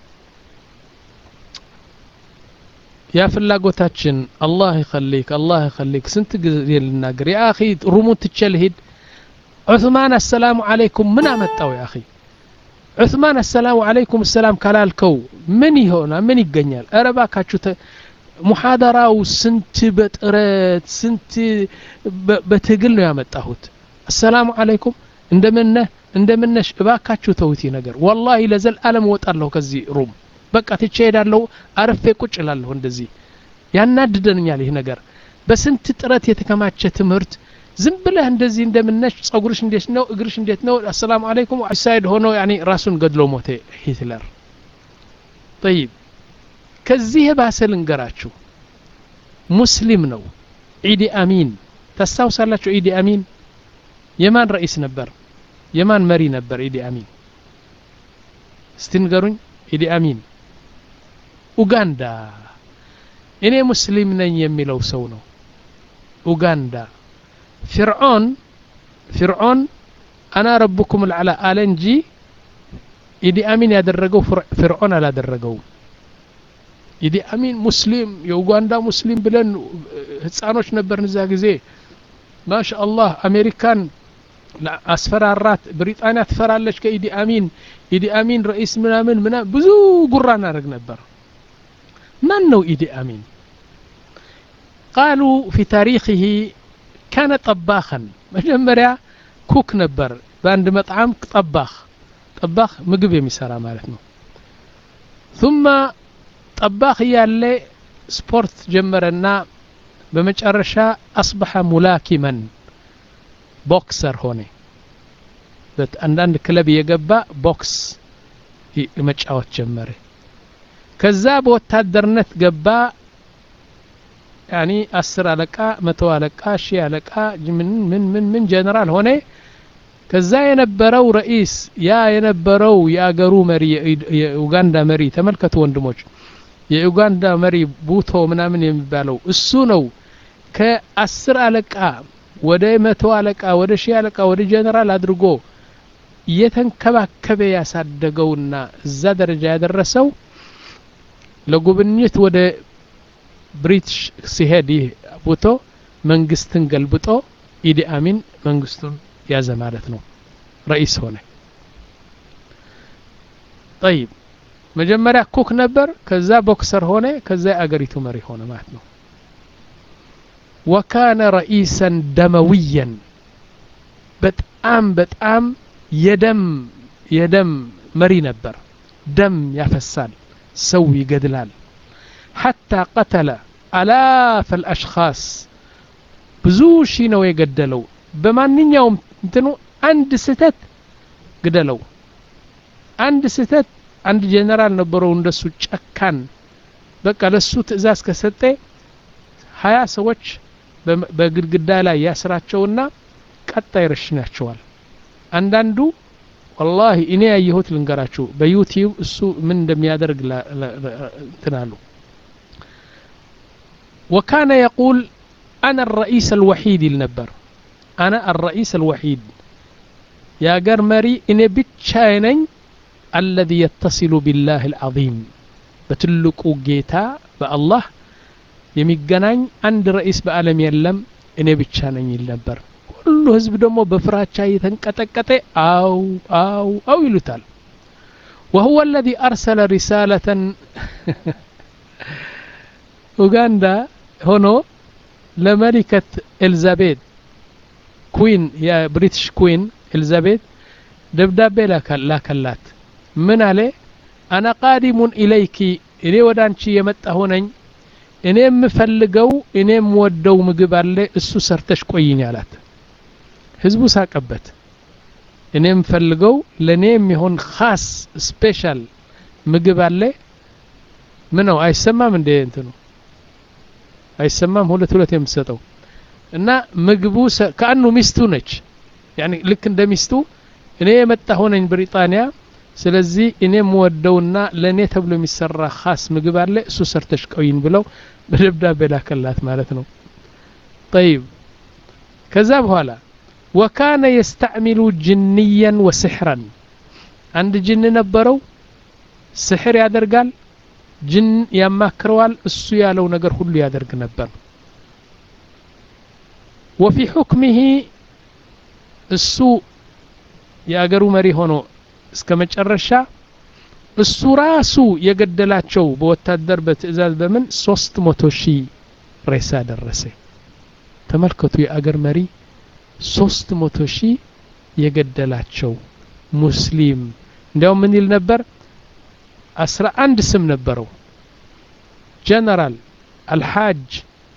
ያ ፍላጎታችን አላህ ይخليك አላህ ይخليك ስንት ጊዜ ልናገር ያ اخي ሩሙን ትቸልሂድ ዑስማን አሰላሙ አለይኩም ምን አመጣው ያ اخي ዑስማን አሰላሙ አለይኩም ሰላም ካላልከው ምን ይሆና ምን ይገኛል አረባካችሁ ሙሐደራው ስንት በጥረት ስንት በትግል ነው ያመጣሁት አሰላሙ አለይኩም እንደምን እንደምንሽ እባካችሁ ተውቲ ነገር والله ለዘል ዓለም ወጣለሁ ከዚህ ሩም በቃ ትቼዳለሁ አርፌ ቁጭ እላለሁ እንደዚህ ያናድደኛል ይሄ ነገር በስንት ጥረት የተከማቸ ትምህርት ዝም ብለህ እንደዚህ እንደምንሽ ጸጉርሽ እንዴት ነው እግርሽ እንዴት ነው አሰላሙ አለይኩም ሳይድ ሆኖ ያኒ ራሱን ገድሎ ሞተ ሂትለር طيب ከዚህ ባሰል እንገራችሁ ሙስሊም ነው ኢዲ አሚን ተሳውሳላችሁ ኢዲ አሚን የማን رئيس ነበር የማን መሪ ነበር ኢዲ አሚን ስትንገሩኝ ኢዲ አሚን ኡጋንዳ እኔ ሙስሊም ነኝ የሚለው ሰው ነው ኡጋንዳ ፍርዖን ፍርዖን አና ረብኩም العلا አለንጂ ኢዲ አሚን ያደረገው ፍርዖን አላደረገው ኢዲ አሚን ሙስሊም የኡጋንዳ ሙስሊም ብለን ህፃኖች ነበርን እዛ ጊዜ ማሻአላህ አሜሪካን አስፈራራት ብሪጣንያ ትፈራለች ከኢዲ አሚን ኢዲ አሚን رئيس ምናምን ምናምን ብዙ ጉራ እናደርግ ነበር ማን ነው ኢዲ አሚን قالوا في تاريخه كان طباخا መጀመሪያ ኩክ ነበር በአንድ መጣም طباخ طباخ ምግብ የሚሰራ ማለት ነው ثم طباخ ያለ ስፖርት ጀመረና በመጨረሻ اصبح ملاكما ቦክሰር ሆነ በአንዳንድ ክለብ የገባ ቦክስ መጫወት ጀመረ ከዛ በወታደርነት ገባ ያኒ አስር አለቃ መቶ አለቃ ሺህ አለቃ ምን ምን ምን ምን ጀነራል ሆነ ከዛ የነበረው رئيس ያ የነበረው ያገሩ መሪ የኡጋንዳ መሪ ተመልከቱ ወንድሞች የኡጋንዳ መሪ ቡቶ ምናምን የሚባለው እሱ ነው ከአስር አለቃ ወደ መቶ አለቃ ወደ ሺህ አለቃ ወደ ጀነራል አድርጎ የተንከባከበ ያሳደገውና እዛ ደረጃ ያደረሰው ለጉብኝት ወደ ብሪቲሽ ሲሄድ ቡቶ መንግስትን ገልብጦ ኢዲ አሚን መንግስቱን ያዘ ማለት ነው رئيس ሆነ طيب መጀመሪያ ኩክ ነበር ከዛ ቦክሰር ሆነ ከዛ አገሪቱ መሪ ሆነ ማለት ነው وكان رئيسا دمويا በጣም በጣም የደም የደም መሪ ነበር ደም ያፈሳል ሰው ይገድላል حتى قتل آلاف الاشخاص ብዙ ሺህ ነው የገደለው በማንኛውም እንትኑ አንድ ስተት ገደለው አንድ ስተት አንድ ጀነራል ነበረው እንደሱ ጨካን በቃ ለሱ ትእዛዝ ከሰጠ ሀያ ሰዎች በግድግዳ ላይ ያስራቸውና ቀጣይ ረሽናቸዋል አንዳንዱ والله እኔ ያየሁት ልንገራችሁ በዩቲዩብ እሱ ምን እንደሚያደርግ እንትናሉ وكان يقول أنا الرئيس الوحيد النبر أنا الرئيس الوحيد يا جرمري إني بتشاينين الذي يتصل بالله العظيم بتلقوا جيتا بالله يمجنين عند رئيس بعالم يلم إني بتشاينين النبر كل حزب دمو بفراتشا يتنكتكتي أو أو أو يلتال وهو الذي أرسل رسالة أوغندا هونو لملكة إليزابيث كوين يا بريتش كوين إليزابيث دبدابة لاكلات من عليه أنا قادم إليك إني ودانشي يمتهونين إني مفلقو إني مودو مقبال لي السو سرتش كوين يالات حزبو ساقبت إني مفلقو لني ميهون خاص سبيشال مقبال لي منو أي سما من دي انتنو አይሰማም ሁለት ሁለት የምሰጠው እና ምግቡ ከአንዱ ሚስቱ ነች يعني ልክ እንደ ሚስቱ እኔ የመጣሁ ነኝ ብሪጣንያ ስለዚህ እኔ ምወደውና ለኔ ተብሎ የሚሰራ خاص ምግብ አለ እሱ ሰርተሽ ቆይን ብለው በደብዳቤ ላከላት ማለት ነው طيب ከዛ በኋላ وكان يستعمل جنيا وسحرا አንድ ጅን ነበረው ስሕር ያደርጋል ጅን ያማክረዋል እሱ ያለው ነገር ሁሉ ያደርግ ነበር وفي حكمه እሱ ያገሩ መሪ ሆኖ እስከ መጨረሻ እሱ ራሱ የገደላቸው በወታደር በትዕዛዝ በምን ሶስት መቶ ሺህ ሬሳ ደረሰ ተመልከቱ የአገር መሪ ሶስት መቶ ሺህ የገደላቸው ሙስሊም እንደው ምን ይል ነበር አስራ አንድ ስም ነበረው ጀነራል አልሐጅ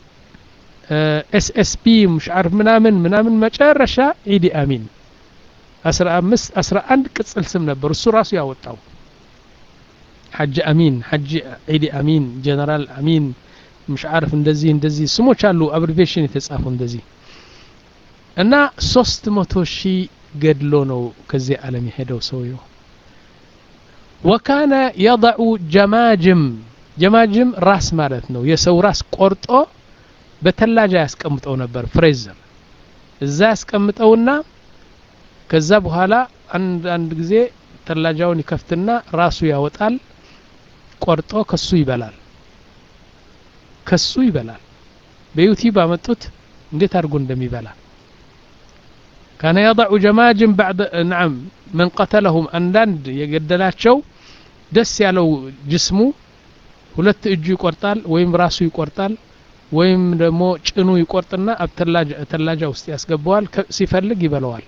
ኤስ ኤስ ፒ مش عارف ምናምን ምናምን መጨረሻ ኢዲ አሚን አስራ አምስት አስራ አንድ ቅጽል ስም ነበር እሱ ራሱ ያወጣው ሐጅ አሚን ሐጅ ኢዲ አሚን ጀነራል አሚን مش عارف እንደዚህ እንደዚህ ስሞች አሉ አብሪቬሽን የተጻፉ እንደዚህ እና ሶስት መቶ ሺህ ገድሎ ነው ከዚህ ዓለም የሄደው ሰውየው وكان يضع جماجم جماجم راس ማለት ነው የሰው ራስ ቆርጦ በተላጃ ያስቀምጠው ነበር ፍሬዘር እዛ ያስቀምጠውና ከዛ በኋላ አንድ አንድ ጊዜ ተላጃውን ይከፍትና ራሱ ያወጣል ቆርጦ ከሱ ይበላል ከሱ ይበላል በዩቲዩብ አመጡት እንዴት አድርጎ እንደሚበላ كان يضع جماجم بعد نعم من قتلهم أندند يقدلاቸው ደስ ያለው ጅስሙ ሁለት እጁ ይቆርጣል ወይም ራሱ ይቆርጣል ወይም ደግሞ ጭኑ ይቆርጥና አብተላጅ ተላጃ ውስጥ ያስገባዋል ሲፈልግ ይበላዋል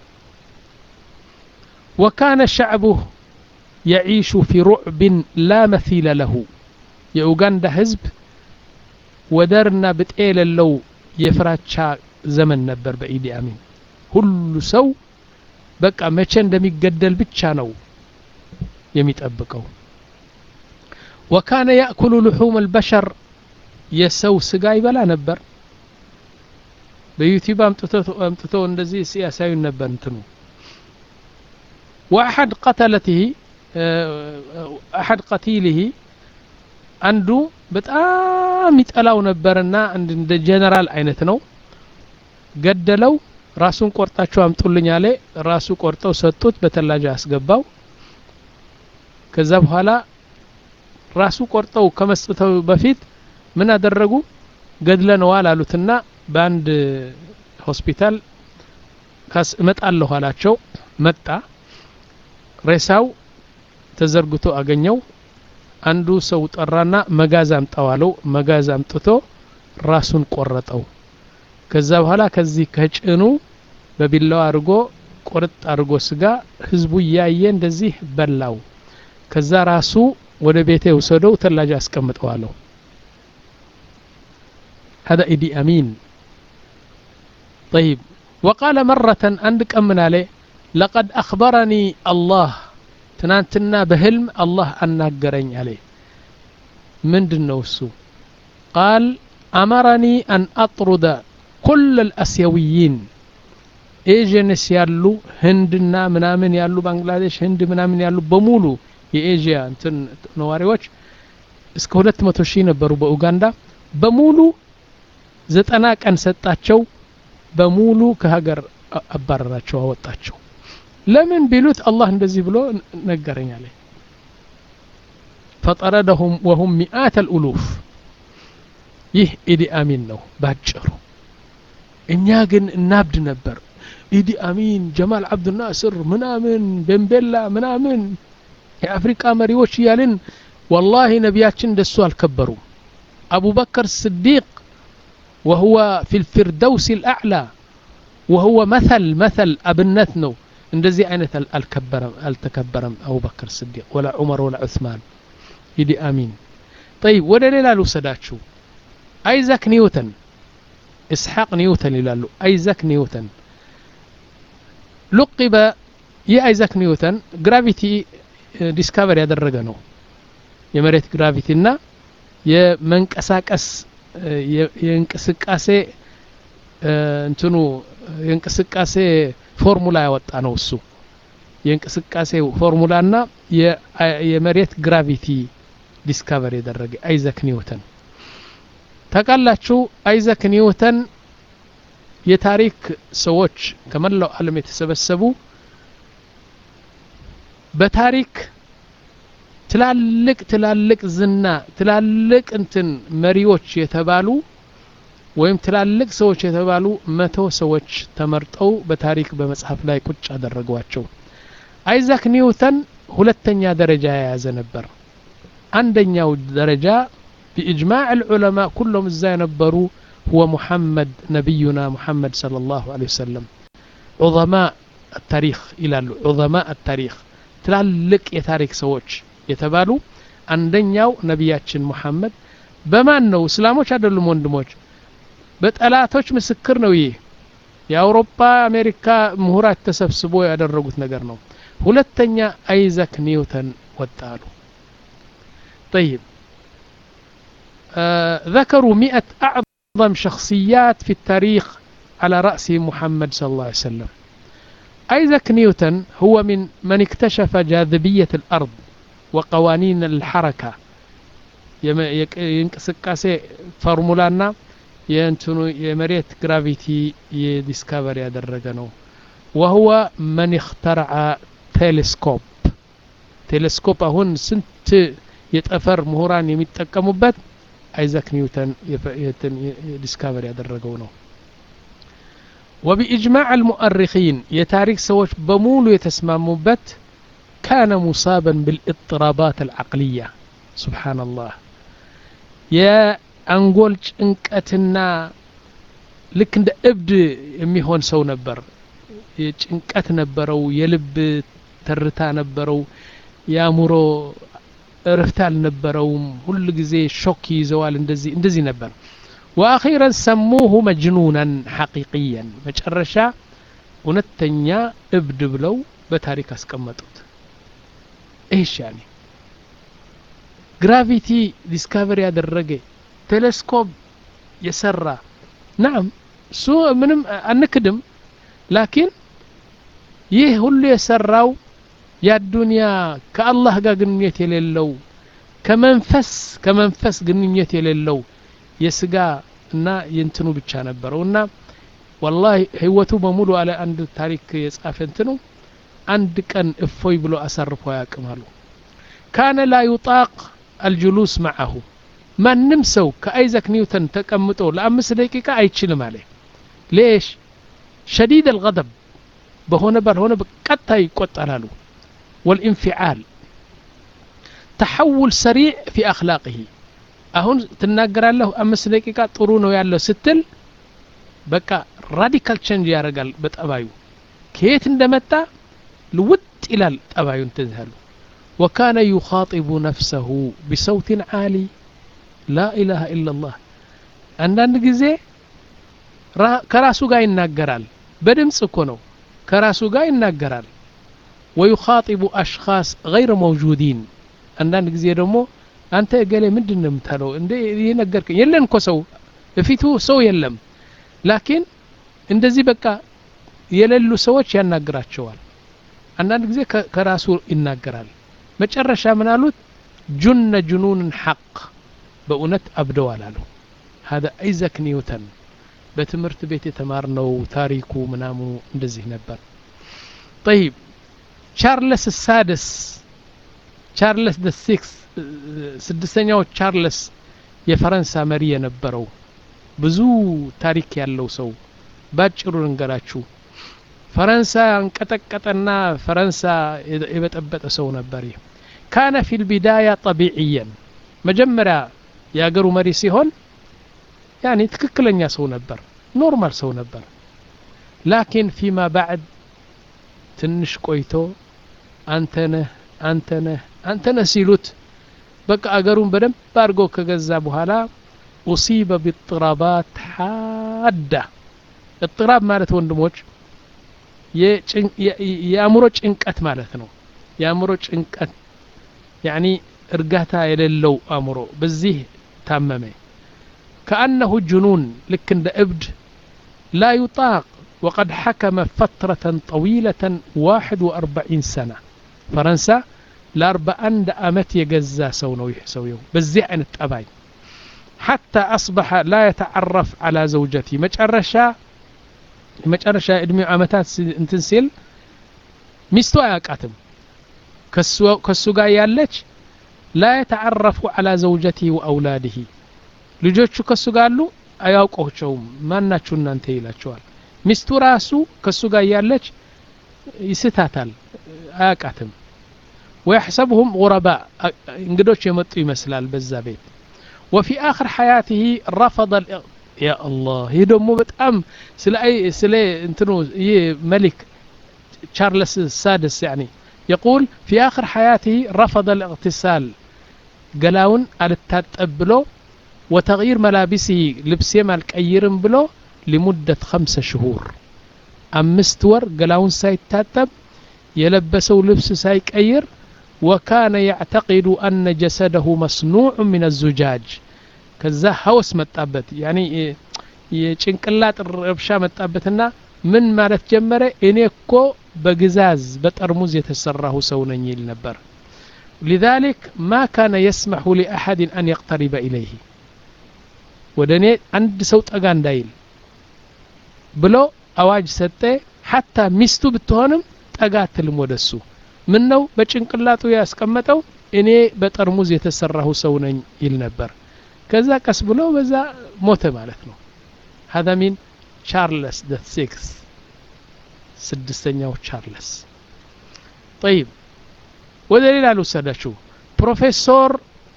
وكان شعبه يعيش في رعب لا مثيل له የኡጋንዳ ህዝብ ወደርና ብጤል ለው የፍራቻ ዘመን ነበር በኢዲ አሚን ሁሉ ሰው በቃ መቼ እንደሚገደል ብቻ ነው የሚጠብቀው وكان يأكل لحوم البشر يسو سغا يبلا ነበር በዩቲዩብ አምጥቶ እንደዚህ ሲያሳዩ ነበር እንትኑ واحد قتلته احد قتيله አንዱ በጣም ይጠላው ነበርና እንደ ጀነራል አይነት ነው ገደለው ራሱን ቆርጣቸው አምጡልኝ አለ ራሱ ቆርጠው ሰጡት በተላጃ አስገባው ከዛ በኋላ ራሱ ቆርጠው ከመስጠው በፊት ምን አደረጉ ገድለነዋል አሉትና በአንድ ሆስፒታል ካስ መጣለው አላቸው መጣ ሬሳው ተዘርግቶ አገኘው አንዱ ሰው ጠራና መጋዝ አምጣዋለው መጋዝ አምጥቶ ራሱን ቆረጠው ከዛ በኋላ ከዚህ ከጭኑ በቢላው አርጎ ቆርጥ አርጎ ስጋ ህዝቡ ያየ እንደዚህ በላው ከዛ ራሱ ወደ ቤቴ ወሰደው ተላጃ አስቀምጠዋለው هذا إيدي أمين طيب وقال مرة عندك أمن عليه لقد أخبرني الله تنانتنا بهلم الله أناقرين عليه من دنوسو قال أمرني أن أطرد كل الأسيويين ኤዥያንስ ያሉ ህንድና ምናምን ያሉ ባንግላዴሽ ህንድ ምናምን ያሉ በሙሉ የኤዥያ እንትን ነዋሪዎች እስከ ሁለት መቶ ሺህ ነበሩ በኡጋንዳ በሙሉ ዘጠና ቀን ሰጣቸው በሙሉ ከሀገር አባረራቸው አወጣቸው ለምን ቢሉት አላህ እንደዚህ ብሎ ነገረኝ አለ فطردهم وهم مئات الالوف ይህ ኢዲ አሚን ነው ባጭሩ እኛ ግን እናብድ ነበር ኢዲ አሚን ጀማል አብዱል ናስር ምናምን ቤምቤላ ምናምን የአፍሪካ መሪዎች ያልን والله ነቢያችን ደሱ አልከበሩ أبو بكر الصديق وهو في الفردوس الأعلى وهو مثل مثل أبنت ነው እንደዚህ አይነት አልከበረም አልተከበረም أبو بكر الصديق ولا عمر ولا عثمان ኢዲ አሚን طيب ወደ ሌላ ልውሰዳችሁ አይዛክ ኒውተን إسحاق نيوتن ይላሉ አይዛክ ኒውተን لقب የአይዛክ ኒውተን ግራቪቲ ዲስከቨር ያደረገ ነው የመሬት ግራቪቲና የመንቀሳቀስ የእንቅስቃሴ እንትኑ የእንቅስቃሴ ፎርሙላ ያወጣ ነው እሱ የእንቅስቃሴ ፎርሙላና የመሬት ግራቪቲ ዲስከቨር ያደረገ አይዛክ ኒውተን ታቃላችሁ አይዛክ ኒውተን የታሪክ ሰዎች ከመላው ዓለም የተሰበሰቡ በታሪክ ትላልቅ ትላልቅ ዝና ትላልቅ እንትን መሪዎች የተባሉ ወይም ትላልቅ ሰዎች የተባሉ መቶ ሰዎች ተመርጠው በታሪክ በመጽሐፍ ላይ ቁጭ አደረጓቸው አይዛክ ኒውተን ሁለተኛ ደረጃ የያዘ ነበር አንደኛው ደረጃ بإجماع العلماء كلهم الزينبروا هو محمد نبينا محمد صلى الله عليه وسلم عظماء التاريخ إلى عظماء التاريخ تلالك يتاريخ سووش يتبالوا عندنياو نبياتشن محمد بمان نو اسلاموش عدلو موندموش بتألاتوش مسكر نويه يا أوروبا أمريكا مهورات تسبسبو يادرقوت نقر نو هلتنيا أيزاك نيوتن وطالو طيب آه ذكروا مئة أعظم شخصيات في التاريخ على رأس محمد صلى الله عليه وسلم أيزاك نيوتن هو من من اكتشف جاذبية الأرض وقوانين الحركة ينكسكاسي فورمولانا ينتنو يمريت جرافيتي يديسكفر يادرجنو وهو من اخترع تيلسكوب تيلسكوب هون سنت يتأفر مهوران يمتكمبت አይዛክ ኒውተን ዲስከቨር ያደረገው ነው وبإجماع المؤرخين የታሪክ ሰዎች በሙሉ የተስማሙበት كان مصابا بالاضطرابات العقلية سبحان الله የአንጎል ጭንቀትና ልክ እንደ እብድ የሚሆን ሰው ነበር ጭንቀት ነበረው የልብ ትርታ ነበረው ያሙሮ رفتال نبروم كل جزء شوك يزوال اندزي اندزي نبر واخيرا سموه مجنونا حقيقيا مجرشا ونتنيا ابد بلو بتاريخ اسقمطوت ايش يعني جرافيتي ديسكفري ያደረገ تلسكوب يسرى نعم سو منم انكدم لكن ይህ ሁሉ የሰራው يا الدنيا كالله قا قنيت يليلو كمنفس كمنفس قنيت يليلو يسقا نا ينتنو بيتشا نبرونا والله هيوتو بمولو على عند التاريخ يصاف انتنو عند كان افوي بلو اصرفوا ياكمالو كان لا يطاق الجلوس معه ما نمسو كايزاك نيوتن تقمطو لامس دقيقه ايچلم عليه ليش شديد الغضب بهونه بالهونه بقطا يقطرالو والانفعال تحول سريع في أخلاقه أهون تناقر له أمس دقيقة طرونه يالله ستل بقى راديكال تشنج يا رجال بتأبايو كيت اندمتا لوت إلى الأبايو تذهل وكان يخاطب نفسه بصوت عالي لا إله إلا الله عندنا جزء كراسو جاي ناقرال بدم سكونه كراسو جاي ناقرال ويخاطب أشخاص غير موجودين عندنا جزء دمو أنت قال مدن متلو إنده ينقرك يلن كسو فيتو سو يلم لكن إنده زي بقى የሌሉ ሰዎች ያናግራቸዋል አንዳንድ ጊዜ ከራሱ ይናገራል መጨረሻ ምን አሉት ጁነ ጁኑን ሐቅ በእውነት አብደዋል አሉ هذا አይዛክ ኒውተን በትምህርት ቤት የተማርነው ታሪኩ ምናሙ እንደዚህ ነበር طيب ቻርልስ السادس ቻርልስ the sixth ስድስተኛው ቻርልስ የፈረንሳ መሪ የነበረው ብዙ ታሪክ ያለው ሰው ባጭሩ እንገራችሁ ፈረንሳ አንቀጠቀጠና ፈረንሳ የበጠበጠ ሰው ነበር كان في البداية طبيعيا መጀመሪያ ያገሩ መሪ ሲሆን يعني ትክክለኛ ሰው ነበር ኖርማል ሰው ነበር لكن فيما بعد ትንሽ ቆይቶ አንተነ አንተነ አንተነ ሲሉት በቃ አገሩን በደንብ አድርጎ ከገዛ በኋላ أصيب باضطرابات حادة اضطراب ማለት ወንድሞች የአእምሮ ጭንቀት ማለት ነው የአእምሮ ጭንቀት يعني እርጋታ የሌለው አእምሮ በዚህ ታመመ كأنه جنون لك عند ابد لا يطاق وقد حكم فترة طويلة واحد وأربعين سنة فرنسا لأربع أند أمت يجزا سونو يحسويو بزي عن التأباي حتى أصبح لا يتعرف على زوجتي مجرشا مجرشا ادمي أمتات انتنسيل مستوى يقاتم كسو كسو يالج لا يتعرف على زوجته وأولاده ልጆቹ ከሱ ጋር አሉ አያውቀውቸውም ማናችሁ እናንተ ይላቸዋል ሚስቱ ራሱ ከሱ ጋር ያለች ይስታታል አያቃትም ويحسبهم غرباء እንግዶች የመጡ ይመስላል በዛ ቤት وفي آخر حياته رفض ال... يا الله ይደሞ በጣም ስለ አይ ስለ እንትኑ ይሄ መሊክ ቻርልስ السادس يعني يقول في آخر حياته رفض الاغتسال ገላውን አልታጠብ ብሎ وتغيير ملابسه لبسه مالقيرم بلو لمدة خمسة شهور أمست ور قلاون سايتاتب يلبسو لبس سايقير وكان يعتقد أن جسده مصنوع من الزجاج كذا هوس متابت يعني يچنقلات ربشا متابتنا من مالت جمره اني እኮ بغزاز بطرموز يتسراه سو ነኝ ይል ነበር لذلك ما كان يسمح لأحد أن يقترب إليه ወደኔ አንድ ሰው ጠጋ እንዳይል ብሎ አዋጅ ሰጠ حتى ሚስቱ ብትሆንም ጠጋ አትልም ወደሱ ምን ነው በጭንቅላቱ ያስቀመጠው እኔ በጠርሙዝ የተሰራሁ ሰው ነኝ ይል ነበር ከዛ ቀስ ብሎ በዛ ሞተ ማለት ነው هذا من ቻርልስ the sixth ስድስተኛው ቻርልስ طيب ወደ ሌላ ልውሰዳችሁ ፕሮፌሰር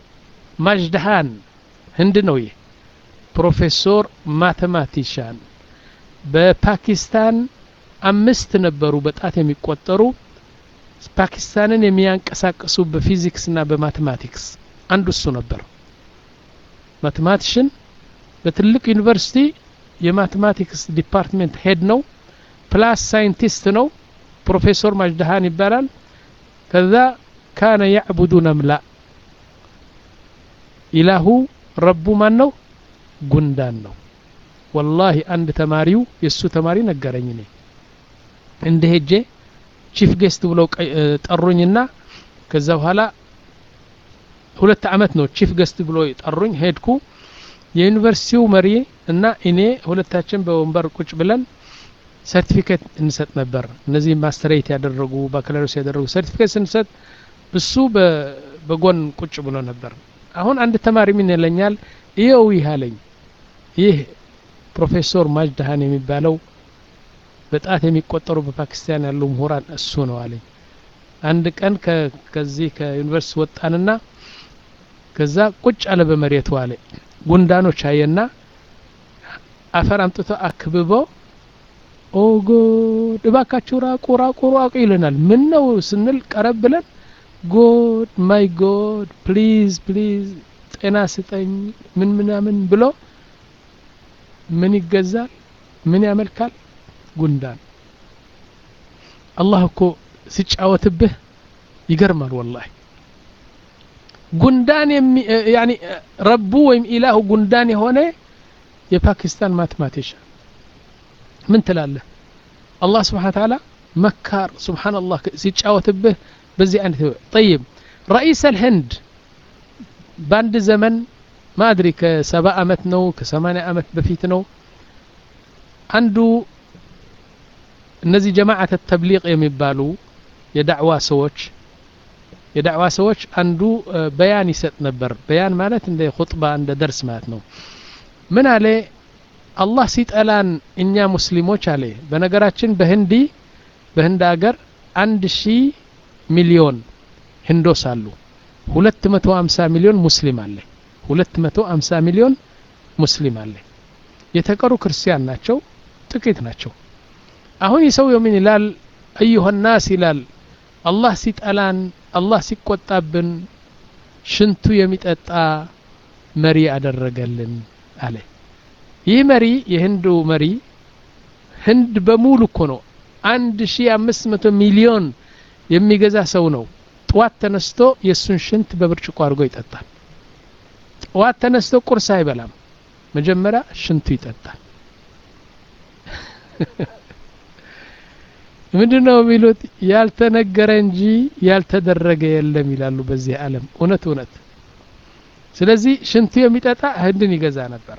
ማጅድሃን ህንድ ነው ይሄ ፕሮፌሰር ማቴማቲሻን በፓኪስታን አምስት ነበሩ በጣት የሚቆጠሩ ፓኪስታንን የሚያንቀሳቅሱ በፊዚክስ እና በማቴማቲክስ አንዱ እሱ ነበር ማቴማቲሽን በትልቅ ዩኒቨርሲቲ የማቴማቲክስ ዲፓርትመንት ሄድ ነው ፕላስ ሳይንቲስት ነው ፕሮፌሰር ማጅድሃን ይባላል ከዛ كان يعبد نملا ኢላሁ ረቡ ማን ነው ጉንዳን ነው والله አንድ ተማሪው የሱ ተማሪ ነገረኝ ነኝ እንደ ሄጄ ቺፍ ጌስት ብለው ጠሩኝና ከዛ በኋላ ሁለት አመት ነው ቺፍ ጌስት ብለው ጠሩኝ ሄድኩ የዩኒቨርሲቲው መሪ እና እኔ ሁለታችን በወንበር ቁጭ ብለን ሰርቲፊኬት እንሰጥ ነበር እነዚህ ማስተሬት ያደረጉ ባካላሪስ ያደረጉ ሰርቲፊኬት እንሰጥ እሱ በጎን ቁጭ ብሎ ነበር አሁን አንድ ተማሪ ምን ይለኛል ይሄው ይሃለኝ ይህ ፕሮፌሰር ማጅድሃን የሚባለው በጣት የሚቆጠሩ በፓኪስታን ያሉ ምሁራን እሱ ነው አለኝ አንድ ቀን ከዚህ ከዩኒቨርሲቲ ወጣንና ከዛ ቁጭ አለ በመሬቱ አለ ጉንዳኖች አየና አፈር አምጥቶ አክብቦ ኦጎ ድባካቹ ራቁ ራቁ ራቁ ይለናል ምን ነው ስንል ቀረብ ብለን God my God please please ጤና ስጠኝ ምን ምናምን ብሎ ምን ይገዛል ምን ያመልካል ጉንዳን አላህ እኮ ሲጫወትብህ ይገርማል والله ጉንዳን يعني ረቡ ወይም ኢላሁ ጉንዳን የሆነ የፓኪስታን ማቴማቲሻን ምን ትላለህ الله سبحانه وتعالى مكار سبحان الله ሲጫወትብህ በዚህ አይነት طيب رئيس الهند باند زمن ما ادري ከሰባ አመት ነው ከሰማንያ አመት በፊት ነው አንዱ እነዚህ ጀማዓት ተብሊግ የሚባሉ የዳዕዋ ሰዎች የዳዕዋ ሰዎች አንዱ በያን ይሰጥ ነበር በያን ማለት እንደ ኹጥባ እንደ ደርስ ማለት ነው ምን አለ አላህ ሲጠላን እኛ ሙስሊሞች አለ በነገራችን በህንዲ በህንድ ሀገር አንድ ሺህ ሚሊዮን ህንዶስ አሉ ሁለት መቶ ሃምሳ ሚሊዮን ሙስሊም አለ ሁለት መቶ ሃምሳ ሚሊዮን ሙስሊም አለ የተቀሩ ክርስቲያን ናቸው ጥቂት ናቸው አሁን ይሰው ምን ይላል ايها الناس ይላል አላህ ሲጠላን አላህ ሲቆጣብን ሽንቱ የሚጠጣ መሪ አደረገልን አለ ይህ መሪ የህንዱ መሪ ህንድ በሙሉ እኮ ነው አንድ ሺህ አምስት መቶ ሚሊዮን የሚገዛ ሰው ነው ጧት ተነስቶ የሱን ሽንት በብርጭቆ አድርጎ ይጠጣል ጧት ተነስቶ ቁርስ አይበላም መጀመሪያ ሽንቱ ይጠጣል ምንድነው የሚሉት ያልተነገረ እንጂ ያልተደረገ የለም ይላሉ በዚህ ዓለም እውነት እውነት ስለዚህ ሽንቱ የሚጠጣ ህንድን ይገዛ ነበር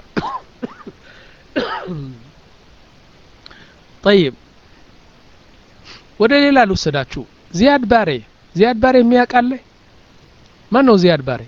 طيب ወደ ሌላ ልውሰዳችሁ ዚያድ ባሬ ዚያድ ባሬ የሚያውቃለ ማን ነው ዚያድ ባሬ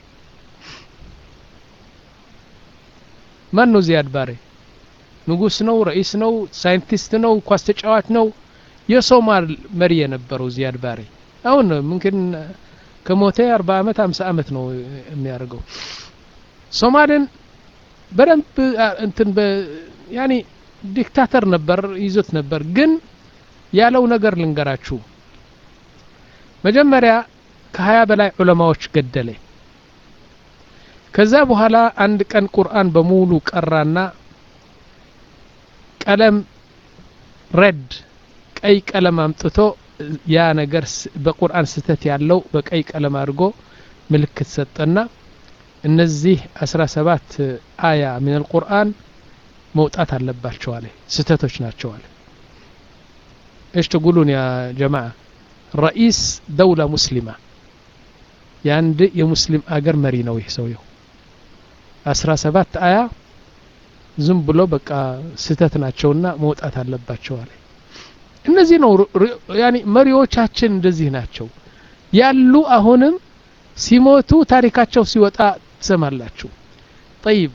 ማን ነው ዚያድ ባሬ ንጉስ ነው ራኢስ ነው ሳይንቲስት ነው ኳስ ተጫዋች ነው የሶማል መሪ የነበረው ዚያድ ባሬ አሁን ممكن ከሞተ አርባ አመት ሃምሳ አመት ነው የሚያርገው ሶማልን በደንብ እንትን ያኒ ዲክታተር ነበር ይዞት ነበር ግን ያለው ነገር ልንገራችሁ መጀመሪያ ከሀያ በላይ ዑለማዎች ገደለ ከዛ በኋላ አንድ ቀን ቁርአን በሙሉ ቀራና ቀለም ሬድ ቀይ ቀለም አምጥቶ ያ ነገር በቁርአን ስተት ያለው በቀይ ቀለም አድርጎ ምልክት ሰጠና እነዚህ አስራ ሰባት አያ من القرآن መውጣት አለባቸው አለ ስተቶች ናቸው አለ ايش تقولون يا جماعه رئيس دوله مسلمه ያንድ የሙስሊም አገር መሪ ነው ይህ ሰውየው አስራ ሰባት አያ ዝም ብሎ በቃ ስተት ናቸውና መውጣት አለባቸው አለ እነዚህ ነው ያኒ መሪዎቻችን እንደዚህ ናቸው ያሉ አሁንም ሲሞቱ ታሪካቸው ሲወጣ ትሰማላችሁ طيب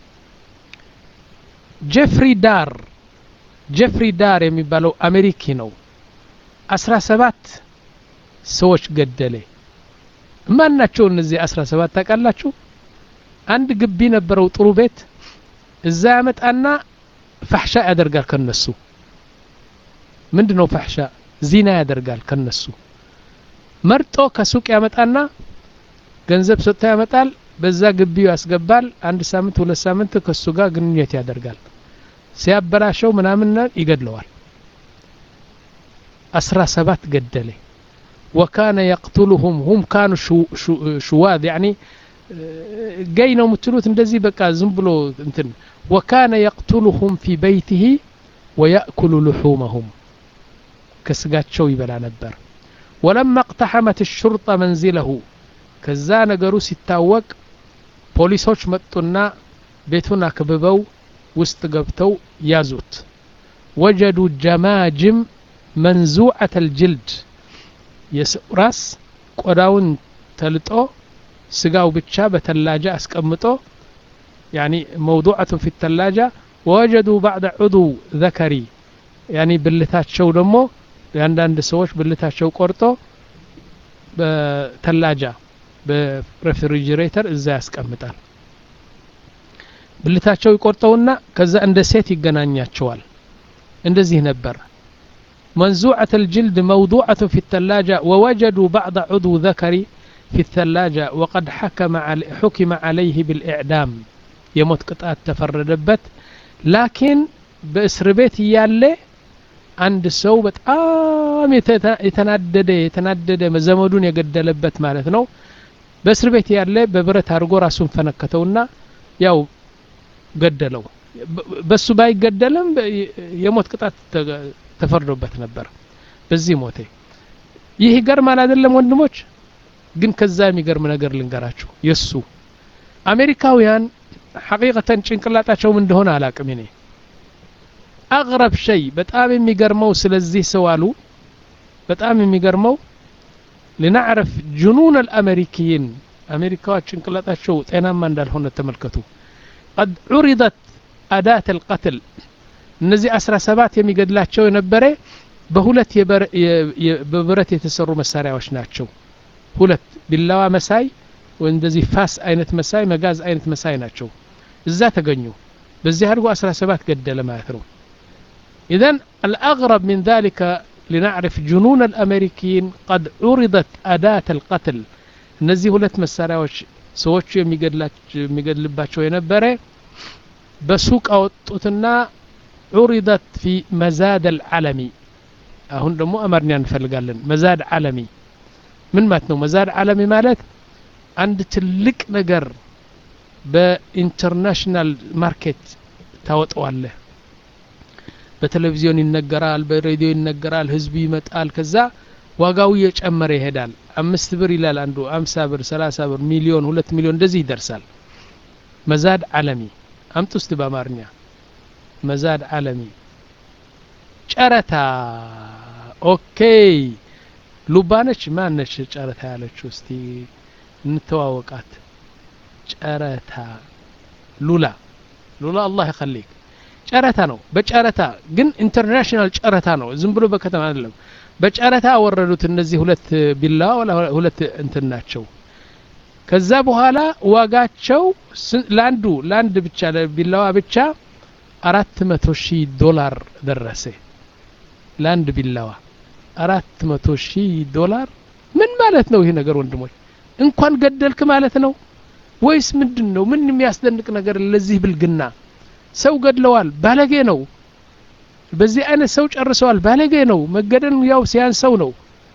ጄፍሪ ዳር ጄፍሪ ዳር የሚባለው አሜሪካ ነው አስራ ሰባት ሰዎች ገደለ ማን ናቸው እነዚህ አስራ ሰባት ታውቃላችሁ አንድ ግቢ ነበረው ጥሩ ቤት እዛ ያመጣና ፈህሻ ያደርጋል ከነሱ ምንድነው ፈህሻ ዚና ያደርጋል ከነሱ መርጦ ከሱቅ ያመጣና ገንዘብ ሰጥቶ ያመጣል በዛ ግቢው ያስገባል አንድ ሳምንት ሁለት ሳምንት ከሱ ጋር ግንኙነት ያደርጋል ሲያበላሸው ምናምን ይገድለዋል አስራ ሰባት ገደለ وكان يقتلهم هم كانوا شو شو شواذ يعني جاي ነው ምትሉት እንደዚህ በቃ ዝም ብሎ እንትን وكان يقتلهم في بيته ويأكل لحومهم ከስጋቸው ይበላ ነበር ولما اقتحمت الشرطة منزله ከዛ ነገሩ ሲታወቅ ፖሊሶች መጡና ቤቱን አከበበው ውስጥ ገብተው ያዙት وجدوا جماجم منزوعة الجلد የራስ ቆዳውን ተልጦ ስጋው ብቻ በተላጃ አስቀምጦ يعني موضوعة في الثلاجة ووجدوا بعد عضو ذكري يعني ብልታቸው ደግሞ ያንዳንድ ሰዎች ብልታቸው ቆርጦ በተላጃ በሬፍሪጀሬተር እዛ ያስቀምጣል ብልታቸው ይቆርጠውና ከዛ እንደ ሴት ይገናኛቸዋል እንደዚህ ነበር منزوعة الجلد موضوعة في الثلاجة ووجدوا بعض عضو ذكري في الثلاجة وقد حكم علي حكم عليه بالإعدام يموت قطعة تفردبت لكن باسر بيت يالله عند ሰው በጣም የተናደደ የተናደደ ዘመዱን የገደለበት ማለት ነው በእስር ቤት ያለ በብረት አርጎ ራሱን ፈነከተውና ያው ገደለው በሱ ባይገደልም የሞት ቅጣት ተፈርዶበት ነበር በዚህ ሞቴ ይህ ይገርማል አይደለም ወንድሞች ግን ከዛ የሚገርም ነገር ልንገራችሁ የሱ አሜሪካውያን ሐቂቀተን ጭንቅላታቸው ምን እንደሆነ አላቅም እኔ አግረብ شيء በጣም የሚገርመው ስለዚህ ሰው አሉ በጣም የሚገርመው لنعرف جنون الامريكيين امريكاዎች ጭንቅላታቸው ጤናማ እንዳልሆነ ተመልከቱ قد عرضت اداه القتل እነዚህ አስራ ሰባት የሚገድላቸው የነበረ በሁለት በብረት የተሰሩ መሳሪያዎች ናቸው ሁለት ቢላዋ መሳይ ወንደዚህ ፋስ አይነት መሳይ መጋዝ አይነት መሳይ ናቸው እዛ ተገኙ በዚህ አድርጎ አስራ ሰባት ገደለ ማለት ነው اذا الاغرب من ذلك لنعرف جنون الامريكيين قد عرضت اداه القتل እነዚህ ሁለት መሳሪያዎች ሰዎች የሚገድላቸው የሚገድልባቸው የነበረ በሱቅ አወጡትና عرضت في مزاد العالمي አሁን ደግሞ አማርኛ እንፈልጋለን መዛድ ዓለሚ ምን ማለት ነው መዛድ ዓለሚ ማለት አንድ ትልቅ ነገር በኢንተርናሽናል ማርኬት ታወጣዋለህ በቴሌቪዥን ይነገራል በሬዲዮ ይነገራል ህዝብ ይመጣል ከዛ ዋጋው እየጨመረ ይሄዳል አምስት ብር ይላል አንዱ አምሳ ብር ሰላሳ ብር ሚሊዮን ሁለት ሚሊዮን እንደዚህ ይደርሳል መዛድ ዓለሚ አምጡ እስቲ በአማርኛ መዛድ ዓለሚ ጨረታ ኦኬ ሉባነች ማነች ጨረታ ያለችው እስቲ እንተዋወቃት ጨረታ ሉላ ሉላ አላህ ይخليك ጨረታ ነው በጨረታ ግን ኢንተርናሽናል ጨረታ ነው ዝም ብሎ በከተማ አይደለም በጨረታ ወረዱት እነዚህ ሁለት ቢላዋ ወላ ሁለት እንትን ናቸው ከዛ በኋላ ዋጋቸው ላንዱ ላንድ ብቻ ቢላዋ ብቻ አራት መቶ ሺህ ዶላር ደረሰ ላንድ ቢላዋ አራት መቶ ሺህ ዶላር ምን ማለት ነው ይሄ ነገር ወንድሞች እንኳን ገደልክ ማለት ነው ወይስ ምንድነው ምን የሚያስደንቅ ነገር ለዚህ ብልግና ሰው ገድለዋል ባለጌ ነው በዚህ አይነት ሰው ጨርሰዋል ባለጌ ነው መገደል ያው ሲያንሰው ነው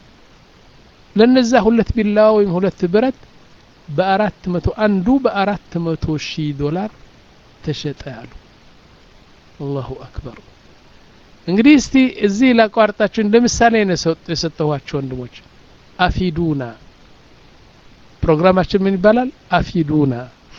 ለነዛ ሁለት ቢላዋ ወይም ሁለት ብረት በአራት መቶ አንዱ በአራት መቶ ሺህ ዶላር ተሸጠ ያሉ አላሁ አክበር እንግዲህ እስቲ እዚህ ላቋርጣችሁ እንደምሳሌ ነው የሰጠኋችሁ ወንድሞች አፊዱና ፕሮግራማችን ምን ይባላል አፊዱና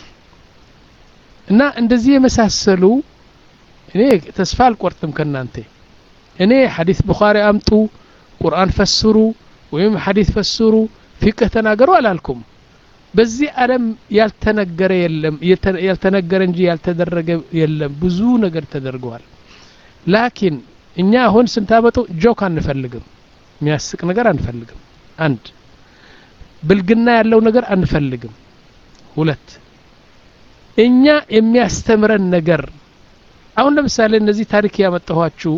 እና እንደዚህ የመሳሰሉ እኔ ተስፋ አልቆርጥም ከናንተ እኔ ሐዲስ ቡኻሪ አምጡ ቁርአን ፈስሩ ወይም ሐዲስ ፈስሩ ፍቅህ ተናገሩ አላልኩም በዚህ ዓለም ያልተነገረ የለም ያልተነገረ እንጂ ያልተደረገ የለም ብዙ ነገር ተደርጓል ላኪን እኛ አሁን ስንታበጡ ጆክ አንፈልግም የሚያስቅ ነገር አንፈልግም አንድ ብልግና ያለው ነገር አንፈልግም ሁለት እኛ የሚያስተምረን ነገር አሁን ለምሳሌ እነዚህ ታሪክ ያመጣኋችሁ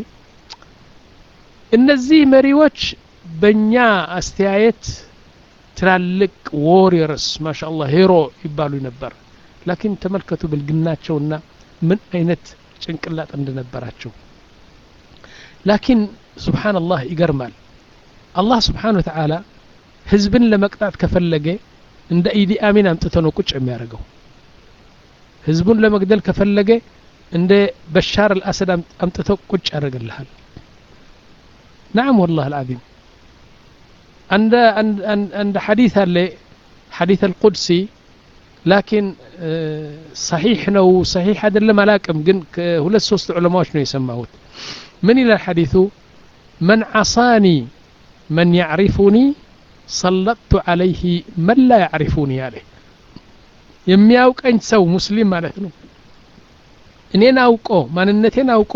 እነዚህ መሪዎች በእኛ አስተያየት ትላልቅ ዎሪየርስ ማሻአላህ ሄሮ ይባሉ ነበር ላኪን ተመልከቱ ብልግናቸውና ምን አይነት ጭንቅላት እንደነበራቸው ላኪን ሱብሃንአላህ ይገርማል አላህ ሱብሃነሁ ወተዓላ ህዝብን ለመቅጣት ከፈለገ እንደ ኢዲ አሚን አምጥቶ ነው ቁጭ የሚያደርገው ህዝቡን ለመግደል ከፈለገ እንደ በሻር አልአሰድ አምጥቶ ቁጭ ያደርግልሃል نعم والله العظيم عند عند حديث اللي حديث القدسي لكن صحيح ነው صحيح አይደለም አላቅም ግን ሁለት ሶስት ዑለማዎች ነው የሰማሁት من الى الحديث من عصاني من يعرفني سلطت عليه من لا يعرفني عليه የሚያውቀኝ ሰው ሙስሊም ማለት ነው እኔን አውቆ ማንነቴን አውቆ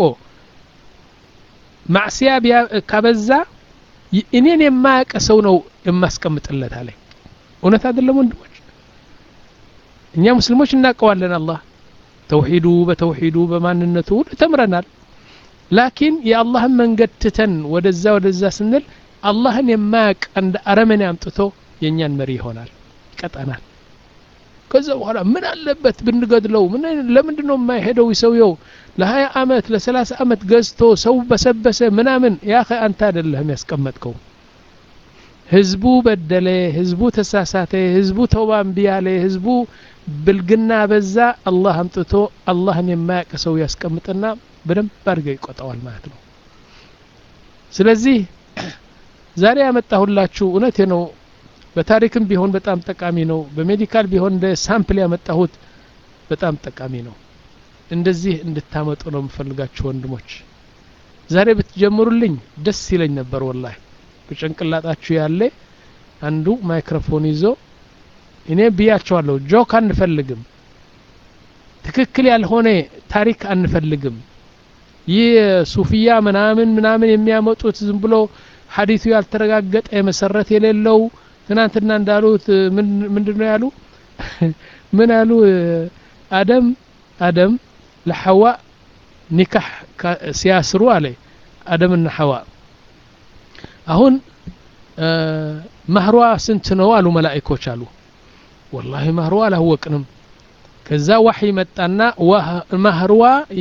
ማዕሲያ ካበዛ እኔን የማያውቅ ሰው ነው የማስቀምጥለት አለ እውነት አይደለም ወንድሞች እኛ ሙስሊሞች እናቀዋለን አላህ ተውሂዱ በተውሂዱ በማንነቱ ተምረናል ላኪን የአላህን መንገድ ትተን ወደዛ ወደዛ ስንል አላህን የማያውቅ እንደ አረመኔ አምጥቶ የኛን መሪ ይሆናል ይቀጣናል ከዛ በኋላ ምን አለበት ብንገድለው ምን ለምንድነው የማይሄደው ይሰውየው ለ20 አመት ለ30 አመት ገዝቶ ሰው በሰበሰ ምናምን ያ አንተ አይደለም ያስቀመጥከው ህዝቡ በደለ ህዝቡ ተሳሳተ ህዝቡ ተውባን ቢያለ ህዝቡ ብልግና በዛ አላህ አምጥቶ አላህን የማያውቅ ሰው ያስቀምጥና በደንብ አድርገው ይቆጣዋል ማለት ነው ስለዚህ ዛሬ ያመጣሁላችሁ እውነቴ ነው በታሪክም ቢሆን በጣም ጠቃሚ ነው በሜዲካል ቢሆን እንደ ሳምፕል ያመጣሁት በጣም ጠቃሚ ነው እንደዚህ እንድታመጡ ነው የምፈልጋችሁ ወንድሞች ዛሬ ብትጀምሩልኝ ደስ ይለኝ ነበር ወላሂ በጭንቅላታችሁ ያለ አንዱ ማይክሮፎን ይዞ እኔ ብያቸዋለሁ ጆክ አንፈልግም ትክክል ያልሆነ ታሪክ አንፈልግም ይህ ሱፊያ ምናምን ምናምን የሚያመጡት ዝም ብሎ ሐዲሱ ያልተረጋገጠ መሰረት የሌለው ትናንትና እንዳሉት ምን ምንድነው ያሉ ምን አሉ አደም አደም ለሐዋ ኒካህ ሲያስሩ አለ አደምና ሐዋ አሁን መህሯ ስንት ነው አሉ መላእክቶች አሉ والله መህሯ አላወቅንም ከዛ ወህይ መጣና መህሯ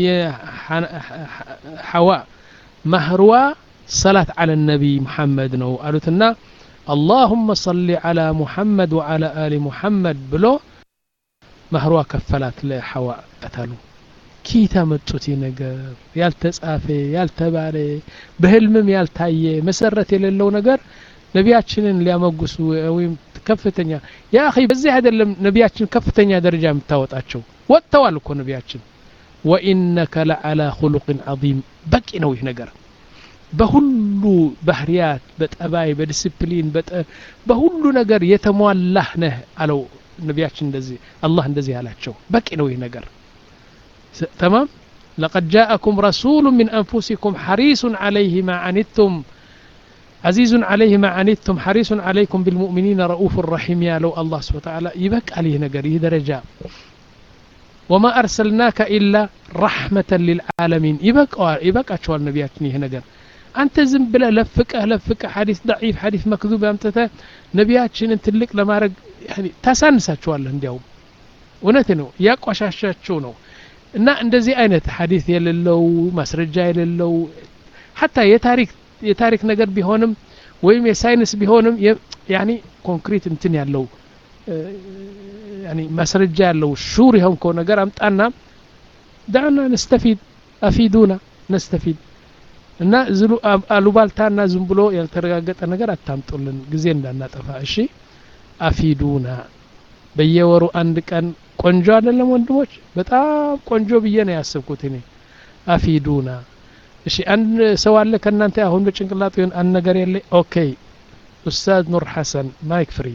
ሐዋ መህሯ صلاة على النبي محمد ነው አሉትና اللهم صل على محمد وعلى آل محمد بلو مهروا كفلات لحواء قتلوا كيتا متوتي نجر يالتصافي يالتباري بهلمم يالتايه مسرت የሌለው ነገር ነቢያችንን ሊያመጉሱ ወይም ከፍተኛ ያ اخي በዚህ አይደለም ነቢያችን ከፍተኛ ደረጃ የምታወጣቸው ወጥተዋል እኮ ነቢያችን وانك لعلى خلق عظيم በቂ ነው ይህ ነገር በሁሉ ባህሪያት በጠባይ በዲሲፕሊን በሁሉ ነገር የተሟላህ ነህ አለው ነቢያችን እንደዚህ አላህ እንደዚህ ያላቸው በቂ ነው ይህ ነገር تمام لقد جاءكم رسول من انفسكم حريص عليه ما عنتم عزيز عليه ما عنتم حريص عليكم بالمؤمنين رؤوف رحيم يا لو الله سبحانه وتعالى يبقى عليه ነገር ይህ ደረጃ وما ارسلناك الا رحمه للعالمين يبقى يبقى ነቢያችን ይህ ነገር አንተ ዝም ብለህ ለፍቀህ ለፍቀህ ሐዲስ ضعيف ሐዲስ መክذوب ያምጥተ ነቢያችንን ትልቅ ለማድረግ يعني ታሳንሳቸዋለህ እንዲያው እውነት ነው ያቋሻሻቸው ነው እና እንደዚህ አይነት ሐዲስ የሌለው ማስረጃ የሌለው حتى የታሪክ የታሪክ ነገር ቢሆንም ወይም የሳይንስ ቢሆንም يعني ኮንክሪት እንትን ያለው يعني ማስረጃ ያለው ሹር ይሆንከው ነገር አምጣና ዳና نستفيد افيدونا نستفيد እና ዝሉ አሉባልታና ዝም ብሎ ያልተረጋገጠ ነገር አታምጡልን ጊዜ እንዳናጠፋ እሺ አፊዱና በየወሩ አንድ ቀን ቆንጆ አይደለም ወንድሞች በጣም ቆንጆ ብዬ ነው ያሰብኩት እኔ አፊዱና እሺ አንድ ሰው አለ ከናንተ አሁን በጭንቅላቱ ይሁን አንድ ነገር የለ ኦኬ ኡስታዝ ኑር ሐሰን ማይክ ፍሪ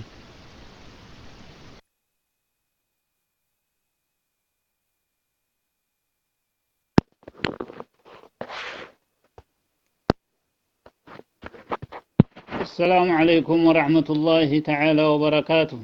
السلام عليكم ورحمة الله تعالى وبركاته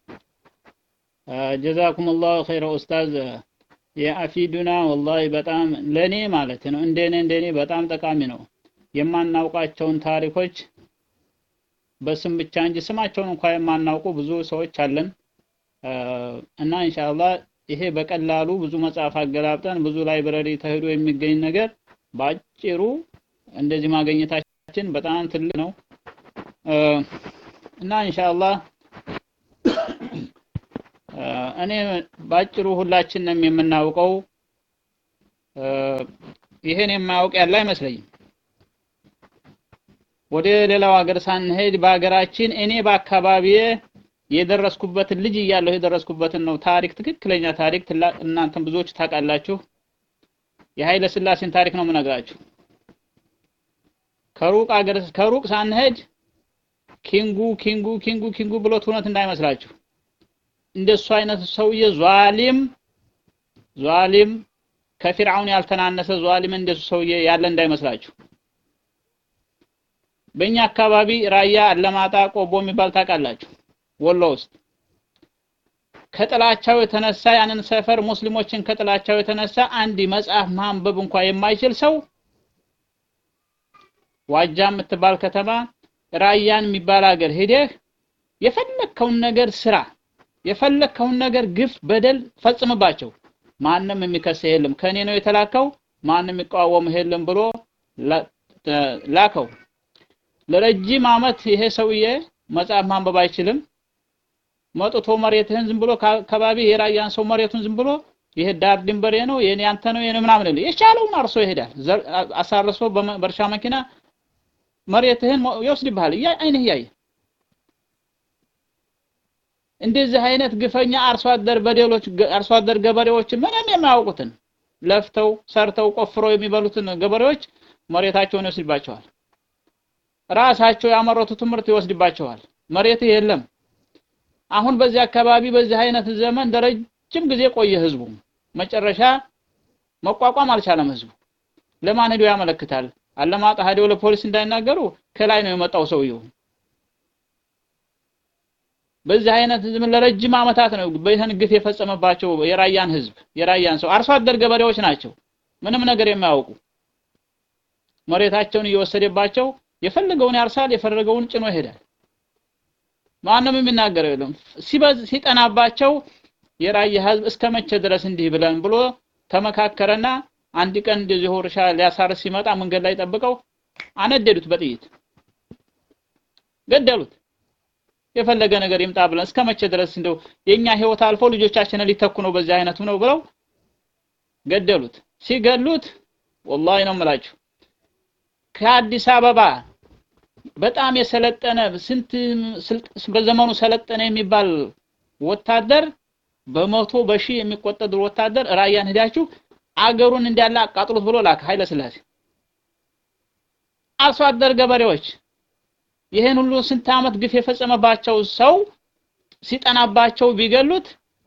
جزاكم الله خير أستاذ يا أفيدنا والله بتام لني مالتنا عندنا عندنا بتام تكامينو يمان ناوقاتشون تاريخوች በስም ብቻ እንጂ ስማቸውን እንኳን የማናውቁ ብዙ ሰዎች አለን እና ኢንሻአላህ ይሄ በቀላሉ ብዙ መጽሐፍ አገላብጠን ብዙ ላይብረሪ ተሄዶ የሚገኝ ነገር ባጭሩ እንደዚህ ማግኘታችን በጣም ትልቅ ነው እና ኢንሻአላህ እኔ ባጭሩ ሁላችንም የምናውቀው ይሄን የማያውቅ ያለ አይመስለኝም ወደ ሌላው ሀገር ሳንሄድ በአገራችን እኔ በአካባቢዬ የደረስኩበትን ልጅ እያለሁ የደረስኩበትን ነው ታሪክ ትክክለኛ ታሪክ እናንተም ብዙዎች ታውቃላችሁ የኃይለ ሥላሴን ታሪክ ነው የምነግራችሁ ከሩቅ ሀገር ከሩቅ ሳንሄድ ኪንጉ ኪንጉ ኪንጉ ኪንጉ ብሎ ትውነት እንዳይመስላችሁ እንደሱ አይነት ሰውዬ ዟሊም ዟሊም ከፊርዓውን ያልተናነሰ ዟሊም እንደሱ ሰውዬ ያለ እንዳይመስላችሁ በእኛ አካባቢ ራያ አለማጣ ቆቦ የሚባል ታውቃላችሁ ወሎ ውስጥ ከጥላቻው የተነሳ ያንን ሰፈር ሙስሊሞችን ከጥላቻው የተነሳ አንድ መጽሐፍ ማንበብ እንኳን የማይችል ሰው ዋጃ የምትባል ከተማ ራያን የሚባል ሀገር ሄደህ የፈለከውን ነገር ስራ የፈለከውን ነገር ግፍ በደል ፈጽምባቸው ማንንም የሚከስ የለም ከኔ ነው የተላከው ማንንም የሚቃወም የለም ብሎ ላከው ለረጅም አመት ይሄ ሰውዬ መጽሐፍ ማንበብ አይችልም መጥቶ መሬትህን ዝም ብሎ ከባቢ የራያን ሰው መሬቱን ዝም ብሎ ይሄ ዳር ድንበሬ ነው የኔ አንተ ነው የኔ ምናምን ይል የቻለውን አርሶ ይሄዳል አሳርሶ በርሻ መኪና መሬትህን ይወስድብሃል ያ አይንህ ያይ እንደዚህ አይነት ግፈኛ አርሶ አደር በደሎች አርሶ አደር ገበሬዎች ምንም የማያውቁትን ለፍተው ሰርተው ቆፍረው የሚበሉትን ገበሬዎች መሬታቸውን ይወስድባቸዋል ራሳቸው ያመረቱት ምርት ይወስድባቸዋል መሬት የለም አሁን በዚህ አካባቢ በዚህ አይነት ዘመን ደረጅም ጊዜ ቆየ ህዝቡ መጨረሻ መቋቋም አልቻለም ህዝቡ ለማን ሄዶ ያመለክታል አለማጣ ሄዶ ለፖሊስ እንዳይናገሩ ከላይ ነው የመጣው ሰውየው በዚህ አይነት ዘመን ለረጅም አመታት ነው በይህን ግፍ የፈጸመባቸው የራያን ህዝብ የራያን ሰው አርሶ አደር ገበሬዎች ናቸው ምንም ነገር የማያውቁ መሬታቸውን እየወሰደባቸው የፈለገውን ያርሳል የፈለገውን ጭኖ ይሄዳል ማንንም የሚናገረው የለም ሲበዝ ሲጠናባቸው የራያ ህዝብ እስከመቼ ድረስ እንዲህ ብለን ብሎ ተመካከረና አንድ ቀን እንደዚህ ወርሻ ሊያሳርስ ሲመጣ መንገድ ላይ ጠብቀው አነደዱት በጥይት ገደሉት የፈለገ ነገር ይምጣ ብለን እስከመቼ ድረስ እንደው የኛ ህይወት አልፎ ልጆቻችንን ሊተኩ ነው በዚህ አይነቱ ነው ብለው ገደሉት ሲገሉት ወላሂ ነው የምላችሁ ከአዲስ አበባ በጣም የሰለጠነ ስንት በዘመኑ ሰለጠነ የሚባል ወታደር በመቶ በሺ የሚቆጠር ወታደር ራያን ሄዳችሁ አገሩን እንዳለ አቃጥሉት ብሎ ላከ ኃይለ ሥላሴ አርሶ አደር ገበሬዎች ይሄን ሁሉ ስንት አመት ግፍ የፈጸመባቸው ሰው ሲጠናባቸው ቢገሉት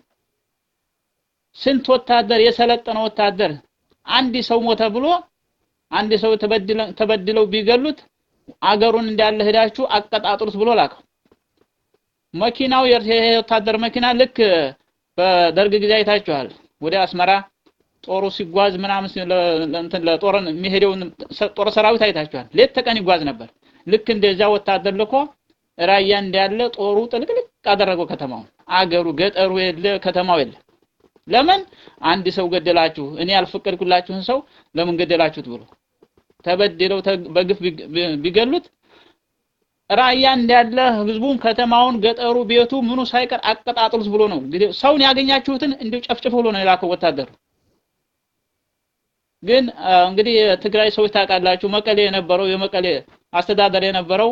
ስንት ወታደር የሰለጠነ ወታደር አንድ ሰው ሞተ ብሎ አንድ ሰው ተበድለው ተበድለው ቢገሉት አገሩን እንዳለ ሄዳችሁ አቀጣጥሉት ብሎ ላከ መኪናው የወታደር መኪና ልክ በደርግ ጊዜ አይታችኋል ወደ አስመራ ጦሩ ሲጓዝ ምናምን ለእንትን ለጦርን የሚሄደው ጦር ሰራዊት አይታችኋል ሌት ተቀን ይጓዝ ነበር ልክ እንደዛ ወታደር ልኮ ራያ እንዳለ ጦሩ ጥልቅልቅ አደረገው ከተማው አገሩ ገጠሩ የለ ከተማው የለ ለምን አንድ ሰው ገደላችሁ እኔ አልፈቀድኩላችሁን ሰው ለምን ገደላችሁት ብሎ ተበድለው በግፍ ቢገሉት ራያ እንዳለ ህዝቡን ከተማውን ገጠሩ ቤቱ ምኑ ሳይቀር አቀጣጥሉት ብሎ ነው እንግዲህ ሰውን ያገኛችሁትን እንዴ ጨፍጭፍ ብሎ ነው የላከው ወታደሩ ግን እንግዲህ ትግራይ ሰው ታቃላችሁ መቀሌ የነበረው የመቀሌ አስተዳደር የነበረው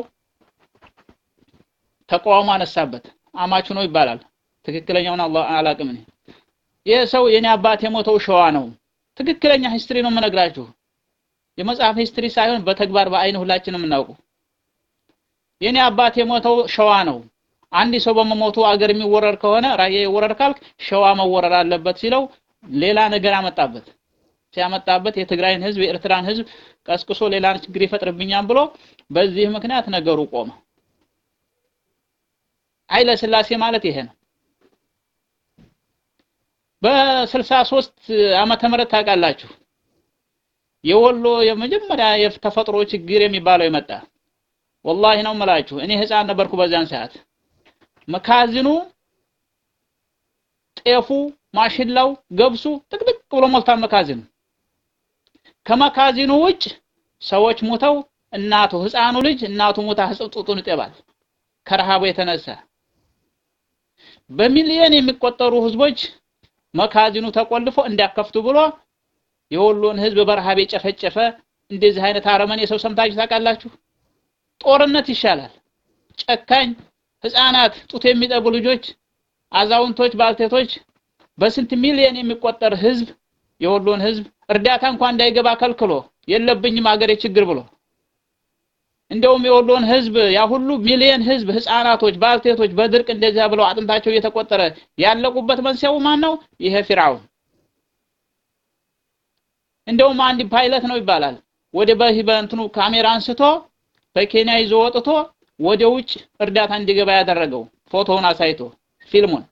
ተቋም አነሳበት አማቹ ነው ይባላል ትክክለኛውን አላህ አላቅም ነኝ የሰው የኔ አባት የሞተው ሸዋ ነው ትክክለኛ ሂስትሪ ነው መነግራችሁ የመጽሐፍ ሂስትሪ ሳይሆን በተግባር በአይን ሁላችንም እናውቀው የኔ አባት የሞተው ሸዋ ነው አንድ ሰው በመሞቱ አገር የሚወረር ከሆነ ራያ ይወረር ካልክ ሸዋ መወረር አለበት ሲለው ሌላ ነገር አመጣበት ሲያመጣበት የትግራይን ህዝብ የኤርትራን ህዝብ ቀስቅሶ ሌላ ችግር ይፈጥርብኛል ብሎ በዚህ ምክንያት ነገሩ ቆመ ኃይለ ሥላሴ ማለት ይሄ ነው በ63 ዓመተ ምህረት ታውቃላችሁ የወሎ የመጀመሪያ የተፈጥሮ ችግር የሚባለው ይመጣ والله ነው መላችሁ እኔ ህፃን ነበርኩ በዛን ሰዓት መካዝኑ ጤፉ ማሽላው ገብሱ ጥቅጥቅ ብሎ ሞልቷል መካዝኑ ከመካዝኑ ውጭ ሰዎች ሞተው እናቱ ህፃኑ ልጅ እናቱ ሞታ ህጽጡጡን ይጠባል ከረሃቡ የተነሳ በሚሊዮን የሚቆጠሩ ህዝቦች መካዝኑ ተቆልፎ እንዲያከፍቱ ብሎ የወሎን ህዝብ በረሃብ የጨፈጨፈ እንደዚህ አይነት አረመኔ ሰው ሰምታችሁ ታውቃላችሁ ጦርነት ይሻላል ጨካኝ ህፃናት ጡት የሚጠቡ ልጆች አዛውንቶች ባልቴቶች በስንት ሚሊዮን የሚቆጠር ህዝብ የወሎን ህዝብ እርዳታ እንኳን እንዳይገባ ከልክሎ የለብኝም አገሬ ችግር ብሎ እንደውም የወሎን ህዝብ ያ ሁሉ ሚሊዮን ህዝብ ህፃናቶች ባልቴቶች በድርቅ እንደዛ ብለው አጥንታቸው እየተቆጠረ ያለቁበት መንስኤው ማን ነው ይሄ ፊራውን እንደውም አንድ ፓይለት ነው ይባላል ወደ በህበንትኑ ካሜራ አንስቶ በኬንያ ይዞ ወጥቶ ወደ ውጭ እርዳታ እንዲገባ ያደረገው ፎቶውን አሳይቶ ፊልሙን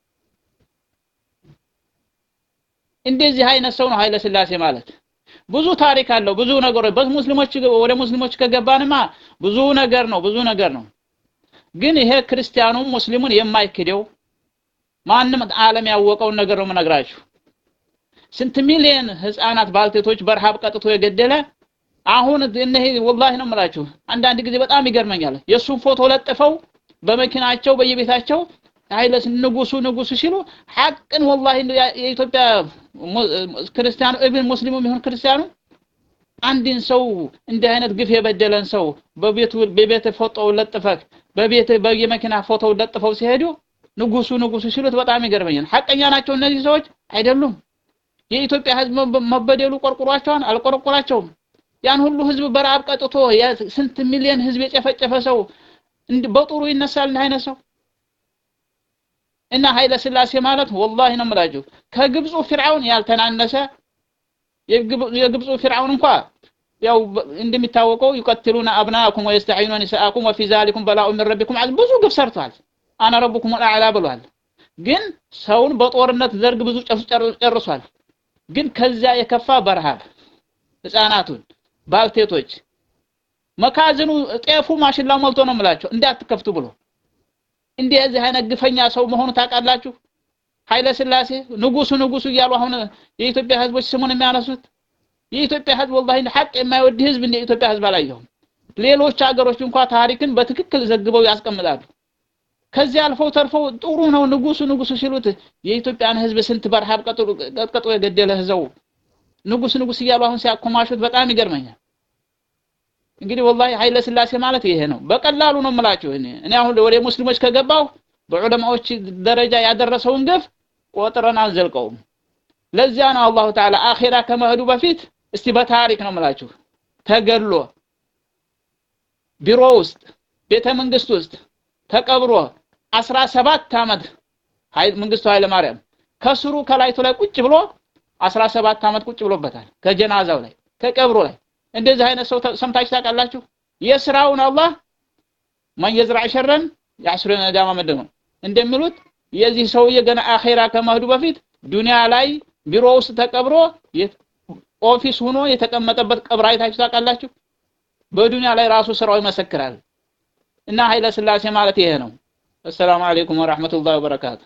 እንደዚህ አይነት ሰው ነው ኃይለ ሥላሴ ማለት ብዙ ታሪክ አለው ብዙ ነገሮች በሙስሊሞች ወደ ሙስሊሞች ከገባንማ ብዙ ነገር ነው ብዙ ነገር ነው ግን ይሄ ክርስቲያኑ ሙስሊሙን የማይክደው ማንንም ዓለም ያወቀው ነገር ነው መነግራችሁ ስንት ሚሊዮን ህፃናት ባልቴቶች በረሃብ ቀጥቶ የገደለ አሁን እነዚህ والله ነው የምላችሁ አንዳንድ ጊዜ በጣም ይገርመኛል የሱን ፎቶ ለጥፈው በመኪናቸው በየቤታቸው ኃይለስ ንጉሱ ንጉሱ ሲሉ ሐቅን والله የኢትዮጵያ ክርስቲያኑ ኢብን ሙስሊሙም ይሁን ክርስቲያኑ አንድን ሰው እንዲህ አይነት ግፍ የበደለን ሰው በቤቱ በቤት ፎቶው ለጥፈክ በቤት በየመኪና ፎቶው ለጥፈው ሲሄዱ ንጉሱ ንጉሱ ሲሉት በጣም ይገርመኛል። ሐቀኛ ናቸው እነዚህ ሰዎች አይደሉም? የኢትዮጵያ ህዝብ መበደሉ ቆርቆሯቸውን አልቆረቆራቸውም። ያን ሁሉ ህዝብ በራብ ቀጥቶ ስንት ሚሊዮን ህዝብ የጨፈጨፈ ሰው በጥሩ ይነሳል እንደ አይነት ሰው? እና ኃይለ ሥላሴ ማለት ወላሂ ነው የምላችሁ ከግብፁ ፍርዓውን ያልተናነሰ የግብፁ ፍርዓውን እንኳን ያው እንደሚታወቀው ይቀትሉና አብናአኩም ወይስተዒኑና ኒሳአኩም ወፊ ዛሊኩም በላኡ ሚን ረቢኩም ብዙ ግፍ ሰርቷል። አና ረብኩም አልአዕላ ብሏል። ግን ሰውን በጦርነት ዘርግ ብዙ ጨርሷል። ግን ከዛ የከፋ በረሃብ ህፃናቱን ባልቴቶች መካዝኑ ጤፉ ማሽላ ሞልቶ ነው የምላቸው እንዳትከፍቱ ብሎ እንደዚህ አይነት ግፈኛ ሰው መሆኑ ታውቃላችሁ? ኃይለ ሥላሴ ንጉሱ ንጉሱ እያሉ አሁን የኢትዮጵያ ህዝቦች ስሙን የሚያነሱት የኢትዮጵያ ህዝብ ወላሂ ሐቅ የማይወድ ህዝብ እንደ ኢትዮጵያ ህዝብ አላየሁም። ሌሎች ሀገሮች እንኳን ታሪክን በትክክል ዘግበው ያስቀምጣሉ። ከዚህ አልፈው ተርፈው ጥሩ ነው ንጉሱ ንጉሱ ሲሉት የኢትዮጵያን ህዝብ ስንት በረሃብ ቀጥቅጦ የገደለ ህዝብ ንጉስ ንጉስ እያሉ አሁን ሲያኮማሹት በጣም ይገርመኛል። እንግዲህ ወላሂ ኃይለ ሥላሴ ማለት ይሄ ነው። በቀላሉ ነው የምላችሁ እኔ እኔ አሁን ወደ ሙስሊሞች ከገባው በዑለማዎች ደረጃ ያደረሰውን ግፍ ቆጥረን አንዘልቀውም። ለዚያ ነው አላሁ ተዓላ አኺራ ከመሄዱ በፊት እስቲ በታሪክ ነው የምላችሁ ተገሎ ቢሮ ውስጥ ቤተ መንግስት ውስጥ ተቀብሮ አስራ ሰባት አመት ኃይል መንግስቱ ኃይለ ማርያም ከስሩ ከላይቱ ላይ ቁጭ ብሎ አስራ ሰባት አመት ቁጭ ብሎበታል ከጀናዛው ላይ ከቀብሩ ላይ። እንደዚህ አይነት ሰው ሰምታችሁ ታውቃላችሁ? የስራውን አላህ ማን የዝራ ሸረን ያስሩ ነዳማ መደመ እንደሚሉት የዚህ ሰውዬ ገና አኺራ ከመሄዱ በፊት ዱንያ ላይ ቢሮ ውስጥ ተቀብሮ ኦፊስ ሆኖ የተቀመጠበት ቀብር አይታችሁ ታውቃላችሁ? በዱንያ ላይ ራሱ ስራው ይመሰክራል። እና ኃይለ ሥላሴ ማለት ይሄ ነው። السلام عليكم ورحمة الله وبركاته.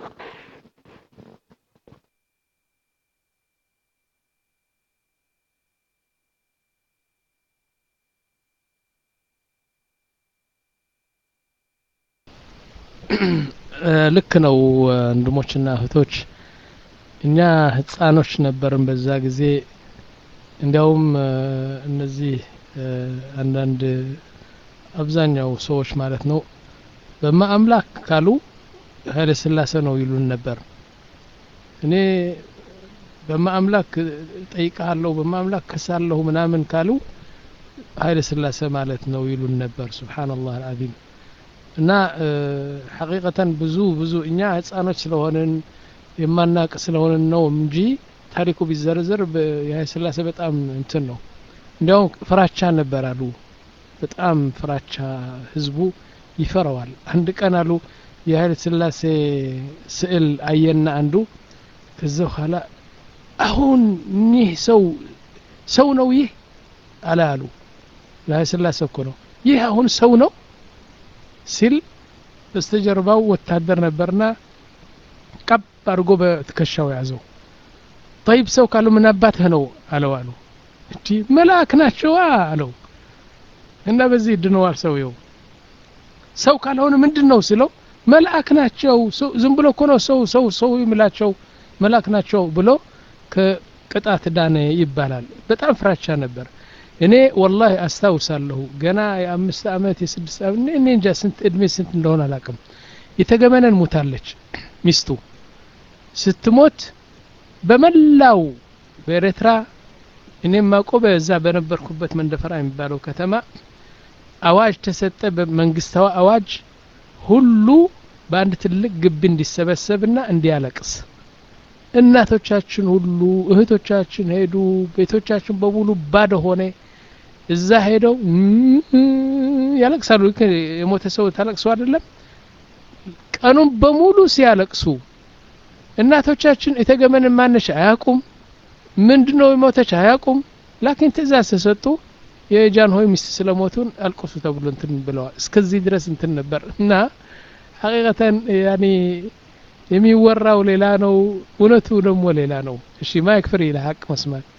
ልክ ነው ወንድሞችና እህቶች እኛ ህፃኖች ነበርን በዛ ጊዜ። እንዲያውም እነዚህ አንዳንድ አብዛኛው ሰዎች ማለት ነው በማአምላክ ካሉ ኃይለ ሥላሴ ነው ይሉን ነበር። እኔ በማአምላክ ጠይቃለሁ በማአምላክ ከሳለሁ ምናምን ካሉ ኃይለ ሥላሴ ማለት ነው ይሉን ነበር። ሱብሃንአላህ አልዓዚም። እና ሐቂቀተን ብዙ ብዙ እኛ ህፃኖች ስለሆነን የማናቅ ስለሆነን ነው እንጂ ታሪኩ ቢዘረዘር የኃይለ ሥላሴ በጣም እንትን ነው። እንዲያውም ፍራቻ ነበር አሉ። በጣም ፍራቻ ህዝቡ ይፈራዋል። አንድ ቀን አሉ የኃይለ ሥላሴ ስዕል አየና አንዱ ከዛ በኋላ አሁን ይህ ሰው ሰው ነው ይህ አለ አሉ። ለኃይለ ሥላሴ እኮ ነው ይህ አሁን ሰው ነው ሲል በስተጀርባው ወታደር ነበርና ቀብ አድርጎ በትከሻው ያዘው። طيب ሰው ካሉ ምን አባትህ ነው አለው አሉ። እቺ መልአክ ናቸው አለው። እና በዚህ ድነዋል ሰውየው። ሰው ካልሆነ ምንድነው ሲለው መልአክ ናቸው ዝም ብሎ እኮ ነው ሰው ሰው ሰው ይምላቸው መልአክ ናቸው ብሎ ከቅጣት ዳነ ይባላል። በጣም ፍራቻ ነበር። እኔ ወላሂ አስታውሳለሁ ገና የአምስት አመት የስድስት አመት እኔ እንጃ ስንት እድሜ ስንት እንደሆነ አላውቅም። የተገመነን ሞታለች ሚስቱ። ስትሞት በመላው በኤርትራ እኔም ማቆበ እዛ በነበርኩበት መንደፈራ የሚባለው ከተማ አዋጅ ተሰጠ። በመንግስታዊ አዋጅ ሁሉ በአንድ ትልቅ ግቢ እንዲሰበሰብና እንዲያለቅስ። እናቶቻችን ሁሉ እህቶቻችን ሄዱ። ቤቶቻችን በሙሉ ባዶ ሆነ። እዛ ሄደው ያለቅሳሉ። የሞተ ሰው ታለቅሱ አይደለም ቀኑን በሙሉ ሲያለቅሱ። እናቶቻችን የተገመነ ማነሽ አያቁም ምንድነው የሞተች አያቁም። ላኪን ትእዛዝ ተሰጡ የጃን ሆይ ሚስት ስለሞቱን አልቅሱ ተብሎ እንትን ብለዋል። እስከዚህ ድረስ እንትን ነበር። እና ሐቂቀተን ያኒ የሚወራው ሌላ ነው እውነቱ ደግሞ ሌላ ነው። እሺ ማይክፍሪ ለሐቅ መስማት